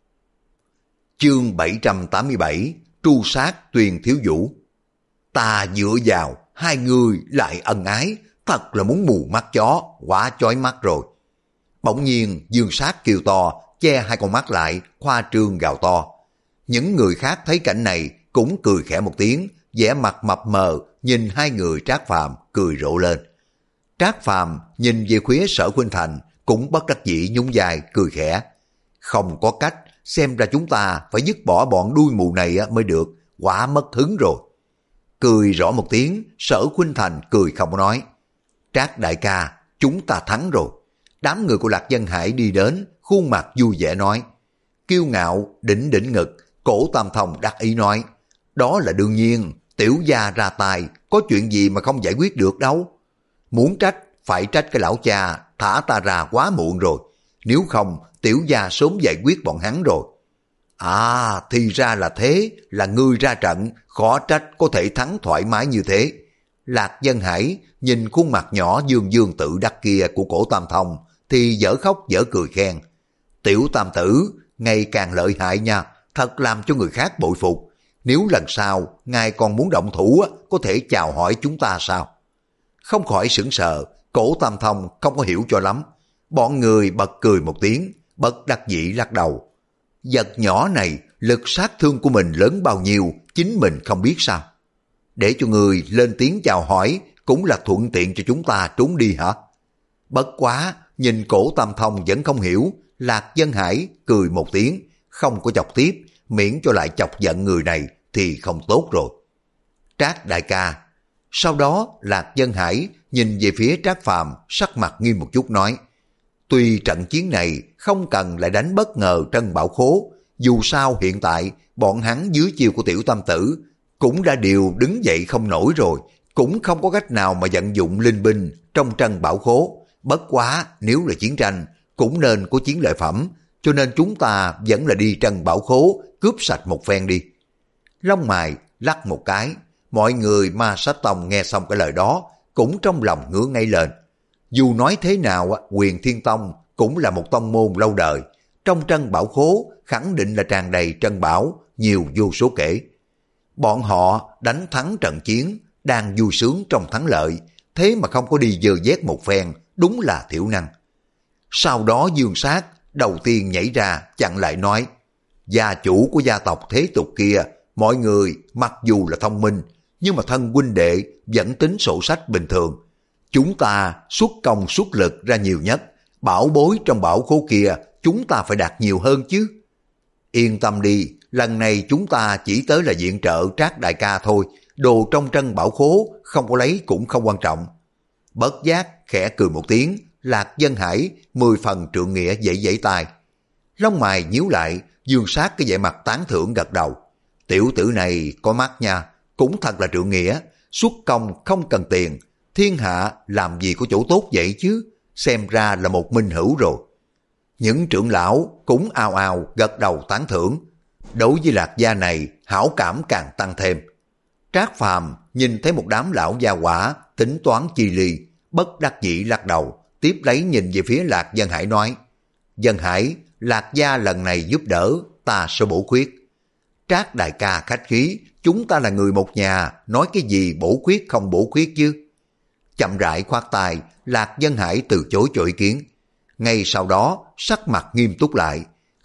Chương bảy trăm tám mươi bảy, tru sát Tuyền Thiếu Vũ. Ta dựa vào, hai người lại ân ái, thật là muốn mù mắt chó, quá chói mắt rồi. Bỗng nhiên Dương Sát kêu to, che hai con mắt lại, khoa trương gào to. Những người khác thấy cảnh này cũng cười khẽ một tiếng, vẻ mặt mập mờ, nhìn hai người Trác Phàm cười rộ lên. Trác Phàm nhìn về phía Sở Khuynh Thành, cũng bất đắc dĩ nhún vai cười khẽ. Không có cách, xem ra chúng ta phải dứt bỏ bọn đuôi mù này mới được, quả mất hứng rồi. Cười rõ một tiếng, Sở Khuynh Thành cười không nói. Trác đại ca, chúng ta thắng rồi. Đám người của Lạc Dân Hải đi đến, khuôn mặt vui vẻ nói. Kiêu ngạo, đỉnh đỉnh ngực, Cổ Tam Thông đắc ý nói. Đó là đương nhiên, tiểu gia ra tài, có chuyện gì mà không giải quyết được đâu. Muốn trách, phải trách cái lão cha, thả ta ra quá muộn rồi. Nếu không, tiểu gia sớm giải quyết bọn hắn rồi. À, thì ra là thế, là ngươi ra trận, khó trách có thể thắng thoải mái như thế. Lạc Dân Hải nhìn khuôn mặt nhỏ dương dương tự đắc kia của Cổ Tam Thông, thì dở khóc dở cười khen. Tiểu tam tử, ngày càng lợi hại nha, thật làm cho người khác bội phục. Nếu lần sau, ngài còn muốn động thủ, có thể chào hỏi chúng ta sao? Không khỏi sững sờ, Cổ Tam Thông không có hiểu cho lắm. Bọn người bật cười một tiếng, bất đắc dĩ lắc đầu. Vật nhỏ này, lực sát thương của mình lớn bao nhiêu, chính mình không biết sao? Để cho người lên tiếng chào hỏi, cũng là thuận tiện cho chúng ta trốn đi hả? Bất quá, nhìn Cổ Tam Thông vẫn không hiểu, Lạc Dân Hải cười một tiếng, không có chọc tiếp, miễn cho lại chọc giận người này thì không tốt rồi. Trác đại ca. Sau đó Lạc Dân Hải nhìn về phía Trác Phàm, sắc mặt nghiêm một chút nói. Tuy trận chiến này không cần lại đánh bất ngờ Trân Bảo Khố, dù sao hiện tại bọn hắn dưới chiêu của tiểu tam tử cũng đã đều đứng dậy không nổi rồi, cũng không có cách nào mà vận dụng linh binh trong Trân Bảo Khố. Bất quá nếu là chiến tranh cũng nên có chiến lợi phẩm, cho nên chúng ta vẫn là đi Trân Bảo Khố cướp sạch một phen đi. Lông mày lắc một cái, mọi người Ma Sát Tông nghe xong cái lời đó cũng trong lòng ngứa ngay lên. Dù nói thế nào, Huyền Thiên Tông cũng là một tông môn lâu đời, trong Trân Bảo Khố khẳng định là tràn đầy trân bảo, nhiều vô số kể. Bọn họ đánh thắng trận chiến, đang vui sướng trong thắng lợi, thế mà không có đi dơ vét một phen, đúng là thiểu năng. Sau đó Dương Sát đầu tiên nhảy ra chặn lại nói, gia chủ của gia tộc thế tục kia, mọi người mặc dù là thông minh, nhưng mà thân huynh đệ vẫn tính sổ sách bình thường. Chúng ta xuất công xuất lực ra nhiều nhất, bảo bối trong bảo khố kia chúng ta phải đạt nhiều hơn chứ. Yên tâm đi, lần này chúng ta chỉ tới là viện trợ Trác đại ca thôi, đồ trong Trân Bảo Khố không có lấy cũng không quan trọng. Bất giác khẽ cười một tiếng, Lạc Dân Hải mười phần trượng nghĩa dãy dãy tay. Lông mày nhíu lại, Dương Sát cái vẻ mặt tán thưởng gật đầu. Tiểu tử này có mắt nha, cũng thật là trượng nghĩa, xuất công không cần tiền, thiên hạ làm gì có chỗ tốt vậy chứ, xem ra là một minh hữu rồi. Những trưởng lão cũng ào ào gật đầu tán thưởng. Đối với Lạc gia này, hảo cảm càng tăng thêm. Trác Phàm nhìn thấy một đám lão gia quả tính toán chi ly, bất đắc dĩ lắc đầu, tiếp lấy nhìn về phía Lạc Dân Hải nói, Dân Hải, Lạc gia lần này giúp đỡ, ta sẽ bổ khuyết. Trác đại ca khách khí, chúng ta là người một nhà, nói cái gì bổ khuyết không bổ khuyết chứ. Chậm rãi khoát tay, Lạc Dân Hải từ chối cho ý kiến. Ngay sau đó, sắc mặt nghiêm túc lại,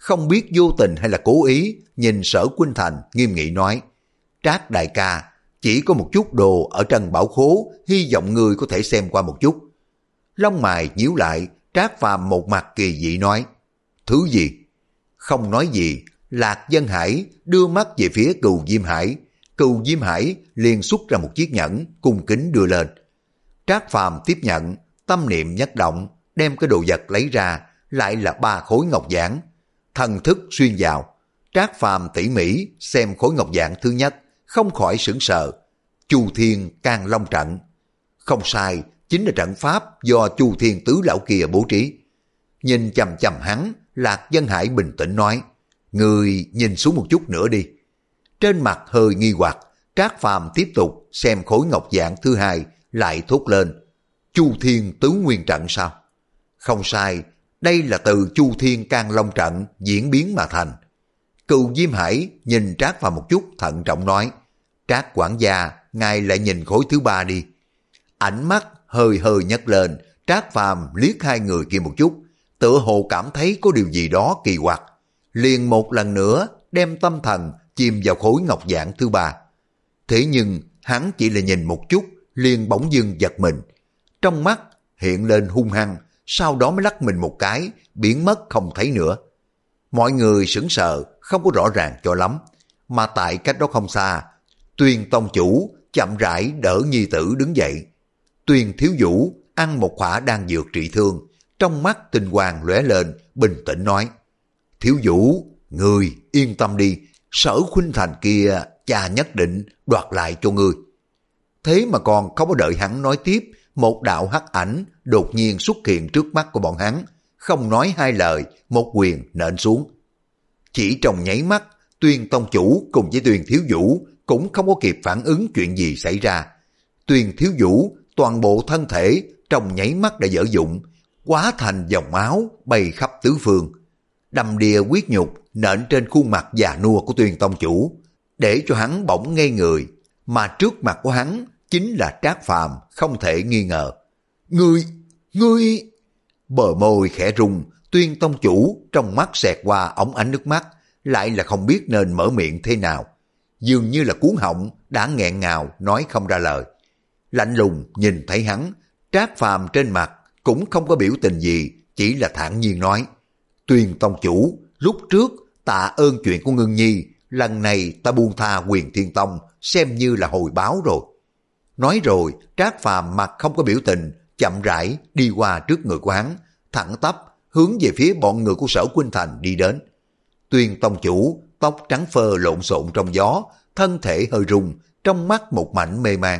không biết vô tình hay là cố ý, nhìn Sở Khuynh Thành nghiêm nghị nói, Trác đại ca, chỉ có một chút đồ ở Trân Bảo Khố, hy vọng ngươi có thể xem qua một chút. Lông mày nhíu lại, Trác Phàm một mặt kỳ dị nói, thứ gì? Không nói gì, Lạc Dân Hải đưa mắt về phía Cừu Diêm Hải. Cừu Diêm Hải liền xuất ra một chiếc nhẫn, cung kính đưa lên. Trác Phàm tiếp nhận, tâm niệm nhất động, đem cái đồ vật lấy ra, lại là ba khối ngọc giản. Thần thức xuyên vào, Trác Phàm tỉ mỉ xem khối ngọc giản thứ nhất, không khỏi sửng sờ. Chu Thiên Can Long trận. Không sai, chính là trận pháp do Chu Thiên tứ lão kia bố trí. Nhìn chằm chằm hắn, Lạc Dân Hải bình tĩnh nói, người nhìn xuống một chút nữa đi. Trên mặt hơi nghi hoặc, Trác Phàm tiếp tục xem khối ngọc giản thứ hai, lại thốt lên, Chu Thiên tứ nguyên trận sao? Không sai, đây là từ Chu Thiên Can Long trận diễn biến mà thành. Cừu Diêm Hải nhìn Trác Phàm một chút, thận trọng nói, Trác quản gia, ngài lại nhìn khối thứ ba đi. Ánh mắt hơi hơi nhấc lên, Trác Phàm liếc hai người kia một chút, tựa hồ cảm thấy có điều gì đó kỳ quặc, liền một lần nữa đem tâm thần chìm vào khối ngọc giản thứ ba. Thế nhưng hắn chỉ là nhìn một chút, liền bỗng dưng giật mình, trong mắt hiện lên hung hăng, sau đó mới lắc mình một cái, biến mất không thấy nữa. Mọi người sững sờ, không có rõ ràng cho lắm, mà tại cách đó không xa, Tuyền tông chủ chậm rãi đỡ nhi tử đứng dậy. Tuyền thiếu vũ ăn một khỏa đan dược trị thương, trong mắt tinh quang lóe lên, bình tĩnh nói, thiếu vũ, ngươi yên tâm đi, Sở Khuynh Thành kia cha nhất định đoạt lại cho ngươi. Thế mà còn không có đợi hắn nói tiếp, một đạo hắc ảnh đột nhiên xuất hiện trước mắt của bọn hắn, không nói hai lời, một quyền nện xuống. Chỉ trong nháy mắt, Tuyền tông chủ cùng với Tuyền thiếu vũ cũng không có kịp phản ứng chuyện gì xảy ra. Tuyền thiếu vũ toàn bộ thân thể trong nháy mắt đã dở dụng, hóa thành dòng máu bay khắp tứ phương. Đầm đìa quyết nhục nện trên khuôn mặt già nua của Tuyền tông chủ, để cho hắn bỗng ngây người, mà trước mặt của hắn chính là Trác Phàm, không thể nghi ngờ. Ngươi, ngươi... Bờ môi khẽ rung, Tuyền tông chủ trong mắt xẹt qua ống ánh nước mắt, lại là không biết nên mở miệng thế nào. Dường như là cuống họng đã nghẹn ngào nói không ra lời. Lạnh lùng nhìn thấy hắn, Trác Phàm trên mặt cũng không có biểu tình gì, chỉ là thản nhiên nói, Tuyền tông chủ, lúc trước tạ ơn chuyện của Ngưng Nhi, lần này ta buông tha Huyền Thiên Tông, xem như là hồi báo rồi. Nói rồi, Trác Phàm mặt không có biểu tình, chậm rãi đi qua trước người của hắn, thẳng tắp hướng về phía bọn người của Sở Khuynh Thành đi đến. Tuyền tông chủ tóc trắng phơ lộn xộn trong gió, thân thể hơi rung, trong mắt một mảnh mê man.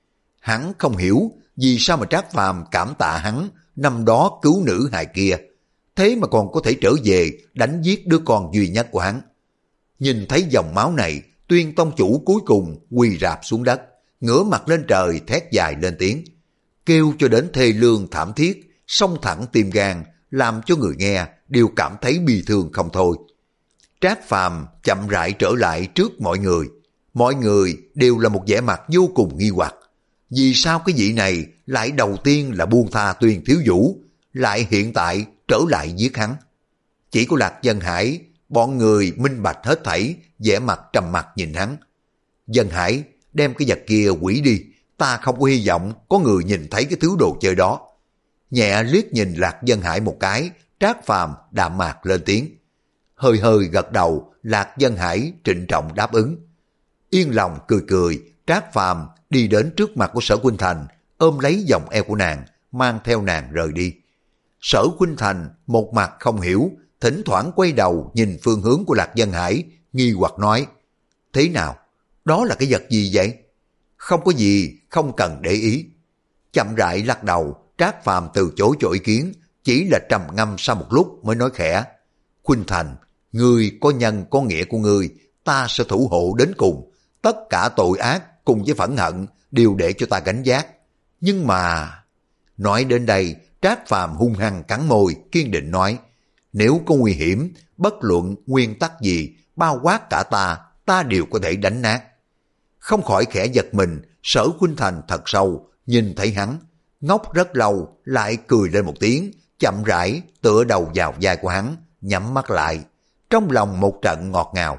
Hắn không hiểu vì sao mà Trác Phàm cảm tạ hắn năm đó cứu nữ hài kia, thế mà còn có thể trở về đánh giết đứa con duy nhất của hắn. Nhìn thấy dòng máu này, Tuyền tông chủ cuối cùng quỳ rạp xuống đất, ngửa mặt lên trời thét dài lên tiếng, kêu cho đến thê lương thảm thiết, xông thẳng tim gan, làm cho người nghe đều cảm thấy bi thương không thôi. Trác Phàm chậm rãi trở lại trước mọi người, mọi người đều là một vẻ mặt vô cùng nghi hoặc. Vì sao cái vị này lại đầu tiên là buông tha Tuyền thiếu vũ, lại hiện tại trở lại giết hắn? Chỉ có Lạc Dân Hải, bọn người minh bạch hết thảy, vẻ mặt trầm mặc nhìn hắn. Dân Hải, đem cái vật kia hủy đi, ta không có hy vọng có người nhìn thấy cái thứ đồ chơi đó. Nhẹ liếc nhìn Lạc Dân Hải một cái, Trác Phàm đạm mạc lên tiếng. Hơi hơi gật đầu, Lạc Dân Hải trịnh trọng đáp ứng. Yên lòng cười cười, Trác Phàm đi đến trước mặt của Sở Khuynh Thành, ôm lấy vòng eo của nàng, mang theo nàng rời đi. Sở Khuynh Thành một mặt không hiểu, thỉnh thoảng quay đầu nhìn phương hướng của Lạc Dân Hải, nghi hoặc nói, thế nào? Đó là cái vật gì vậy? Không có gì, không cần để ý. Chậm rãi lắc đầu, Trác Phàm từ chối cho ý kiến, chỉ là trầm ngâm sau một lúc mới nói khẽ, Khuynh Thành, ngươi có nhân có nghĩa của ngươi, ta sẽ thủ hộ đến cùng. Tất cả tội ác cùng với phẫn hận đều để cho ta gánh vác. Nhưng mà... Nói đến đây, Trác Phàm hung hăng cắn môi, kiên định nói, nếu có nguy hiểm, bất luận nguyên tắc gì, bao quát cả ta, ta đều có thể đánh nát. Không khỏi khẽ giật mình, Sở Khuynh Thành thật sâu, nhìn thấy hắn, ngốc rất lâu, lại cười lên một tiếng, chậm rãi tựa đầu vào vai của hắn, nhắm mắt lại. trong lòng một trận ngọt ngào.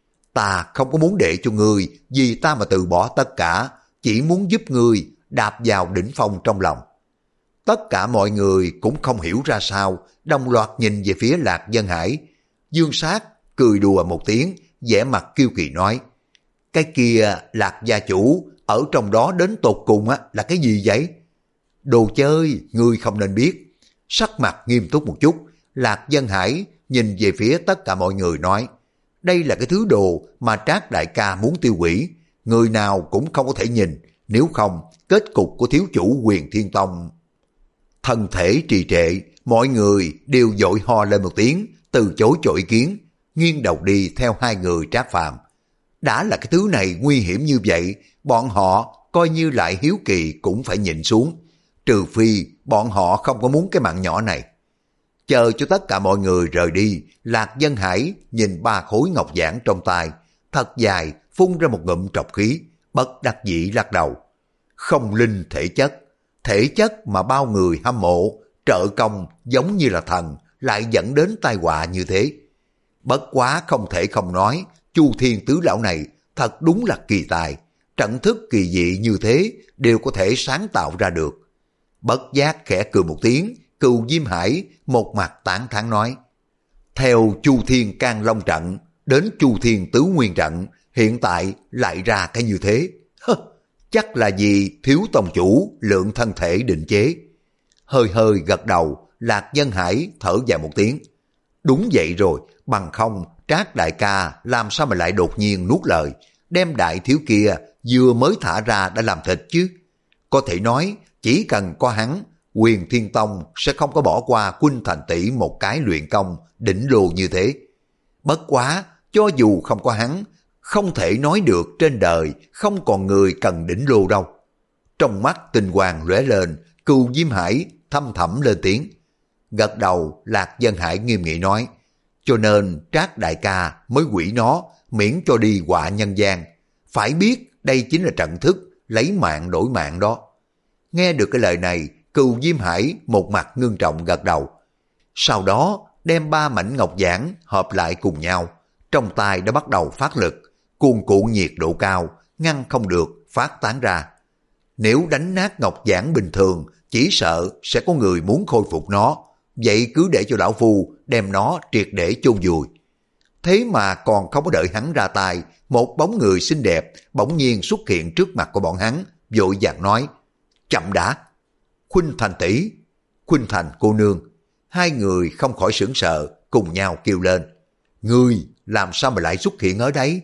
Ta không có muốn để cho ngươi vì ta mà từ bỏ tất cả, chỉ muốn giúp ngươi đạp vào đỉnh phong trong lòng. Tất cả mọi người cũng không hiểu ra sao, đồng loạt nhìn về phía Lạc Dân Hải. Dương Sát cười đùa một tiếng, vẻ mặt kiêu kỳ nói, cái kia Lạc gia chủ, ở trong đó đến tột cùng á là cái gì vậy? Đồ chơi, ngươi không nên biết. Sắc mặt nghiêm túc một chút, Lạc Dân Hải nhìn về phía tất cả mọi người nói, đây là cái thứ đồ mà Trác đại ca muốn tiêu hủy, người nào cũng không có thể nhìn, nếu không kết cục của thiếu chủ Huyền Thiên Tông. Thân thể trì trệ, mọi người đều vội ho lên một tiếng, từ chối cho ý kiến, nghiêng đầu đi theo hai người Trác Phàm. Đã là cái thứ này nguy hiểm như vậy, bọn họ coi như lại hiếu kỳ cũng phải nhịn xuống, trừ phi bọn họ không có muốn cái mạng nhỏ này. Chờ cho tất cả mọi người rời đi, Lạc Dân Hải nhìn ba khối ngọc giản trong tay, thật dài phun ra một ngụm trọc khí, bất đắc dĩ lắc đầu. Không linh thể chất, thể chất mà bao người hâm mộ, trợ công giống như là thần, lại dẫn đến tai họa như thế. Bất quá không thể không nói, Chu Thiên Tứ Lão này thật đúng là kỳ tài, trận thức kỳ dị như thế đều có thể sáng tạo ra được. Bất giác khẽ cười một tiếng, Cừu Diêm Hải một mặt tán thán nói, theo Chu Thiên Can Long trận đến Chu Thiên Tứ Nguyên trận, hiện tại lại ra cái như thế. Hơ, chắc là vì thiếu tông chủ lượng thân thể định chế. Hơi hơi gật đầu, Lạc Dân Hải thở dài một tiếng. Đúng vậy rồi, bằng không Trác đại ca làm sao mà lại đột nhiên nuốt lời, đem đại thiếu kia vừa mới thả ra đã làm thịt chứ. Có thể nói chỉ cần có hắn, Huyền Thiên Tông sẽ không có bỏ qua Khuynh Thành tỷ một cái luyện công đỉnh lô như thế. Bất quá, cho dù không có hắn, không thể nói được trên đời không còn người cần đỉnh lô đâu. Trong mắt tinh quang lóe lên, Cừu Diêm Hải thâm thẳm lên tiếng. Gật đầu, Lạc Dân Hải nghiêm nghị nói, cho nên Trác đại ca mới quỷ nó, miễn cho đi họa nhân gian. Phải biết đây chính là trận thức lấy mạng đổi mạng đó. Nghe được cái lời này, Cừu Diêm Hải một mặt ngưng trọng gật đầu. Sau đó đem ba mảnh ngọc giản hợp lại cùng nhau, trong tay đã bắt đầu phát lực, cuồn cuộn nhiệt độ cao, ngăn không được phát tán ra. Nếu đánh nát ngọc giản bình thường, chỉ sợ sẽ có người muốn khôi phục nó, vậy cứ để cho lão phu đem nó triệt để chôn vùi. Thế mà còn không có đợi hắn ra tay, một bóng người xinh đẹp bỗng nhiên xuất hiện trước mặt của bọn hắn, vội vàng nói, chậm đã. Khuynh Thành tỷ, Khuynh Thành cô nương. Hai người không khỏi sửng sợ, cùng nhau kêu lên, ngươi làm sao mà lại xuất hiện ở đây?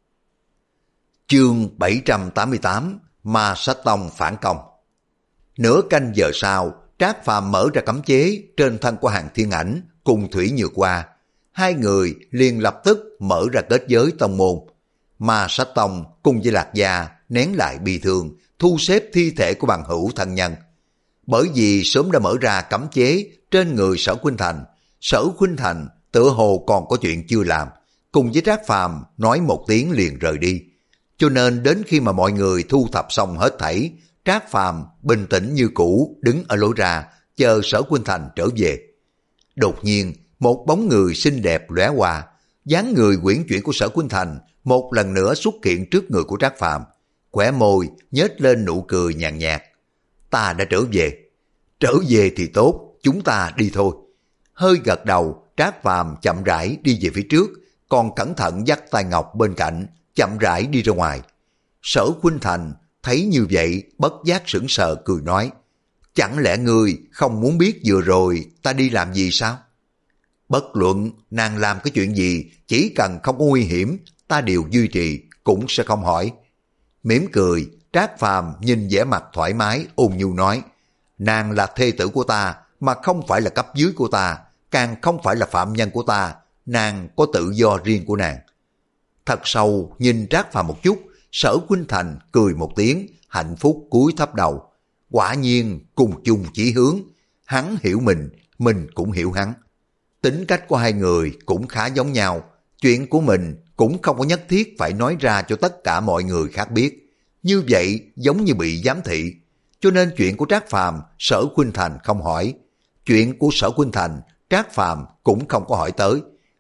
Chương bảy trăm tám mươi tám, Ma Sách Tông phản công. Nửa canh giờ sau, Trác Phàm mở ra cấm chế trên thân của Hàn Thiên Ảnh cùng Thủy Nhược Hoa. Hai người liền lập tức mở ra kết giới tông môn. Ma Sách Tông cùng với Lạc Gia nén lại bi thương, thu xếp thi thể của bằng hữu thân nhân. Bởi vì sớm đã mở ra cấm chế trên người Sở Khuynh Thành, Sở Khuynh Thành tựa hồ còn có chuyện chưa làm, cùng với Trác Phàm nói một tiếng liền rời đi. Cho nên đến khi mà mọi người thu thập xong hết thảy, Trác Phàm bình tĩnh như cũ đứng ở lối ra, chờ Sở Khuynh Thành trở về. Đột nhiên, một bóng người xinh đẹp lóe qua, dáng người uyển chuyển của Sở Khuynh Thành một lần nữa xuất hiện trước người của Trác Phàm, khóe môi nhếch lên nụ cười nhàn nhạt. Ta đã trở về. Trở về thì tốt, chúng ta đi thôi. Hơi gật đầu, Trác Phàm chậm rãi đi về phía trước, còn cẩn thận dắt tay ngọc bên cạnh, chậm rãi đi ra ngoài. Sở Khuynh Thành thấy như vậy, bất giác sững sờ cười nói, chẳng lẽ ngươi không muốn biết vừa rồi ta đi làm gì sao? Bất luận nàng làm cái chuyện gì, chỉ cần không có nguy hiểm, ta đều duy trì, cũng sẽ không hỏi. Mỉm cười, Trác Phàm nhìn vẻ mặt thoải mái, ôn nhu nói, nàng là thê tử của ta, mà không phải là cấp dưới của ta, càng không phải là phạm nhân của ta, nàng có tự do riêng của nàng. Thật sâu nhìn Trác Phàm một chút, Sở Khuynh Thành cười một tiếng, hạnh phúc cúi thấp đầu. Quả nhiên cùng chung chí hướng, hắn hiểu mình, mình cũng hiểu hắn. Tính cách của hai người cũng khá giống nhau, chuyện của mình cũng không có nhất thiết phải nói ra cho tất cả mọi người khác biết. Như vậy giống như bị giám thị. Cho nên chuyện của Trác Phàm, Sở Khuynh Thành không hỏi. Chuyện của Sở Khuynh Thành, Trác Phàm cũng không có hỏi tới.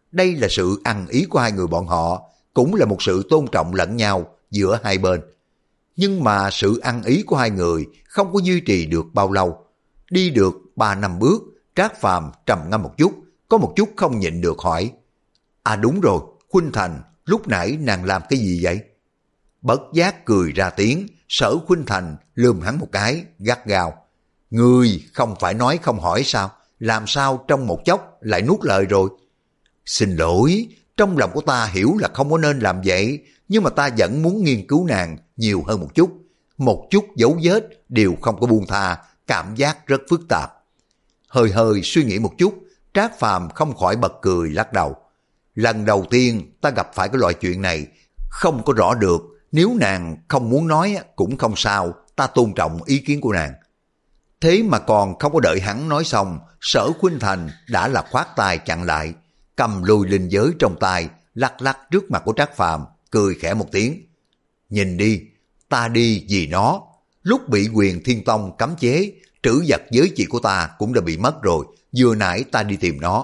Đây là sự ăn ý của hai người bọn họ, cũng là một sự tôn trọng lẫn nhau giữa hai bên. Nhưng mà sự ăn ý của hai người không có duy trì được bao lâu. Đi được ba năm bước, Trác Phàm trầm ngâm một chút, có một chút không nhịn được hỏi. À đúng rồi, Khuynh Thành, lúc nãy nàng làm cái gì vậy? Bất giác cười ra tiếng, Sở Khuynh Thành lườm hắn một cái, gắt gao. Ngươi không phải nói không hỏi sao, làm sao trong một chốc lại nuốt lời rồi? Xin lỗi, trong lòng của ta hiểu là không có nên làm vậy, nhưng mà ta vẫn muốn nghiên cứu nàng nhiều hơn một chút. Một chút dấu vết đều không có buông tha, cảm giác rất phức tạp. Hơi hơi suy nghĩ một chút, Trác Phàm không khỏi bật cười lắc đầu. Lần đầu tiên ta gặp phải cái loại chuyện này, không có rõ được, nếu nàng không muốn nói cũng không sao, ta tôn trọng ý kiến của nàng. Thế mà còn không có đợi hắn nói xong, Sở Khuynh Thành đã là khoát tay chặn lại, cầm lùi linh giới trong tay, lắc lắc trước mặt của Trác Phàm, cười khẽ một tiếng. Nhìn đi, ta đi vì nó, lúc bị Quyền Thiên Tông cấm chế, trữ vật giới chỉ của ta cũng đã bị mất rồi, vừa nãy ta đi tìm nó.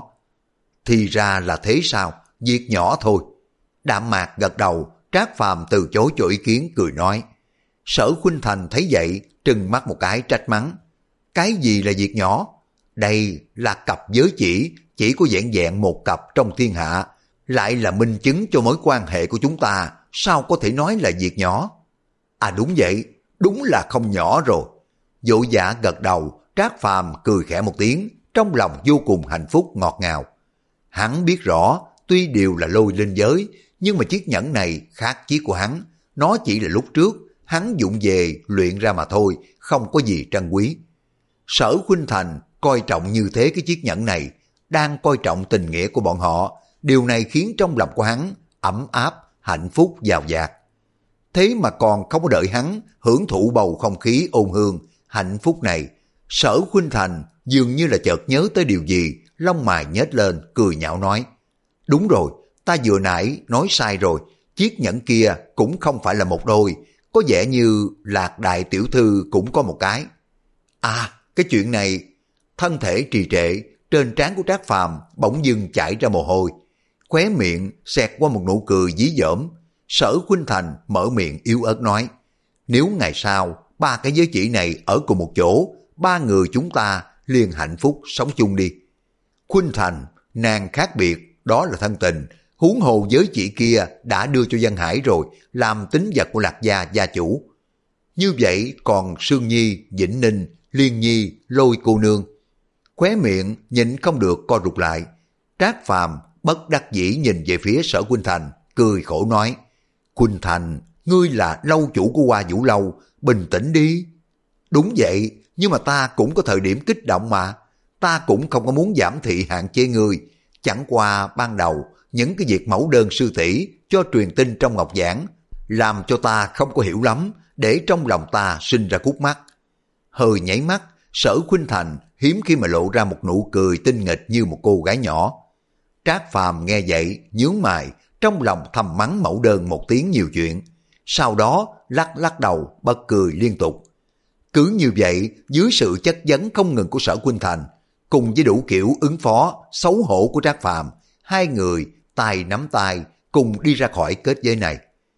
Thì ra là thế sao, việc nhỏ thôi. Đạm Mạc gật đầu, Trác Phàm từ chối cho ý kiến, cười nói. Sở Khuynh Thành thấy vậy, trừng mắt một cái trách mắng. Cái gì là việc nhỏ? Đây là cặp giới chỉ, chỉ có vẹn vẹn một cặp trong thiên hạ, lại là minh chứng cho mối quan hệ của chúng ta, sao có thể nói là việc nhỏ? À đúng vậy, đúng là không nhỏ rồi. Vội vã gật đầu, Trác Phàm cười khẽ một tiếng, trong lòng vô cùng hạnh phúc ngọt ngào. Hắn biết rõ, tuy đều là lôi linh giới, nhưng mà chiếc nhẫn này khác chiếc của hắn, nó chỉ là lúc trước hắn dụng về luyện ra mà thôi, không có gì trân quý. Sở Khuynh Thành coi trọng như thế cái chiếc nhẫn này, đang coi trọng tình nghĩa của bọn họ, điều này khiến trong lòng của hắn ấm áp, hạnh phúc giàu dạt. Thế mà còn không có đợi hắn hưởng thụ bầu không khí ôn hương, hạnh phúc này, Sở Khuynh Thành dường như là chợt nhớ tới điều gì, lông mày nhếch lên, cười nhạo nói. Đúng rồi, ta vừa nãy nói sai rồi, chiếc nhẫn kia cũng không phải là một đôi, có vẻ như Lạc đại tiểu thư cũng có một cái. À, cái chuyện này, thân thể trì trệ, trên trán của Trác Phàm bỗng dưng chảy ra mồ hôi, khóe miệng xẹt qua một nụ cười dí dỏm. Sở Khuynh Thành mở miệng yếu ớt nói, nếu ngày sau ba cái giới chỉ này ở cùng một chỗ, ba người chúng ta liền hạnh phúc sống chung đi. Khuynh Thành, nàng khác biệt, đó là thân tình, huống hồ giới chỉ kia đã đưa cho Dân Hải rồi, làm tín vật của Lạc gia gia chủ. Như vậy còn Sương Nhi, Vĩnh Ninh, Liên Nhi, Lôi cô nương. Khóe miệng nhìn không được co rụt lại. Trác Phàm bất đắc dĩ nhìn về phía Sở Khuynh Thành, cười khổ nói, Khuynh Thành, ngươi là lâu chủ của Hoa Vũ Lâu, bình tĩnh đi. Đúng vậy, nhưng mà ta cũng có thời điểm kích động mà, ta cũng không có muốn giảm thị hạn chế ngươi. Chẳng qua ban đầu, những cái việc mẫu đơn sư tỷ cho truyền tin trong ngọc giảng, làm cho ta không có hiểu lắm, để trong lòng ta sinh ra khúc mắc. Hơi nháy mắt, Sở Khuynh Thành hiếm khi mà lộ ra một nụ cười tinh nghịch như một cô gái nhỏ. Trác Phàm nghe vậy, nhướng mày, trong lòng thầm mắng mẫu đơn một tiếng nhiều chuyện, sau đó lắc lắc đầu, bật cười liên tục. Cứ như vậy, dưới sự chất vấn không ngừng của Sở Khuynh Thành, cùng với đủ kiểu ứng phó, xấu hổ của Trác Phàm, hai người tay nắm tay cùng đi ra khỏi kết giới này.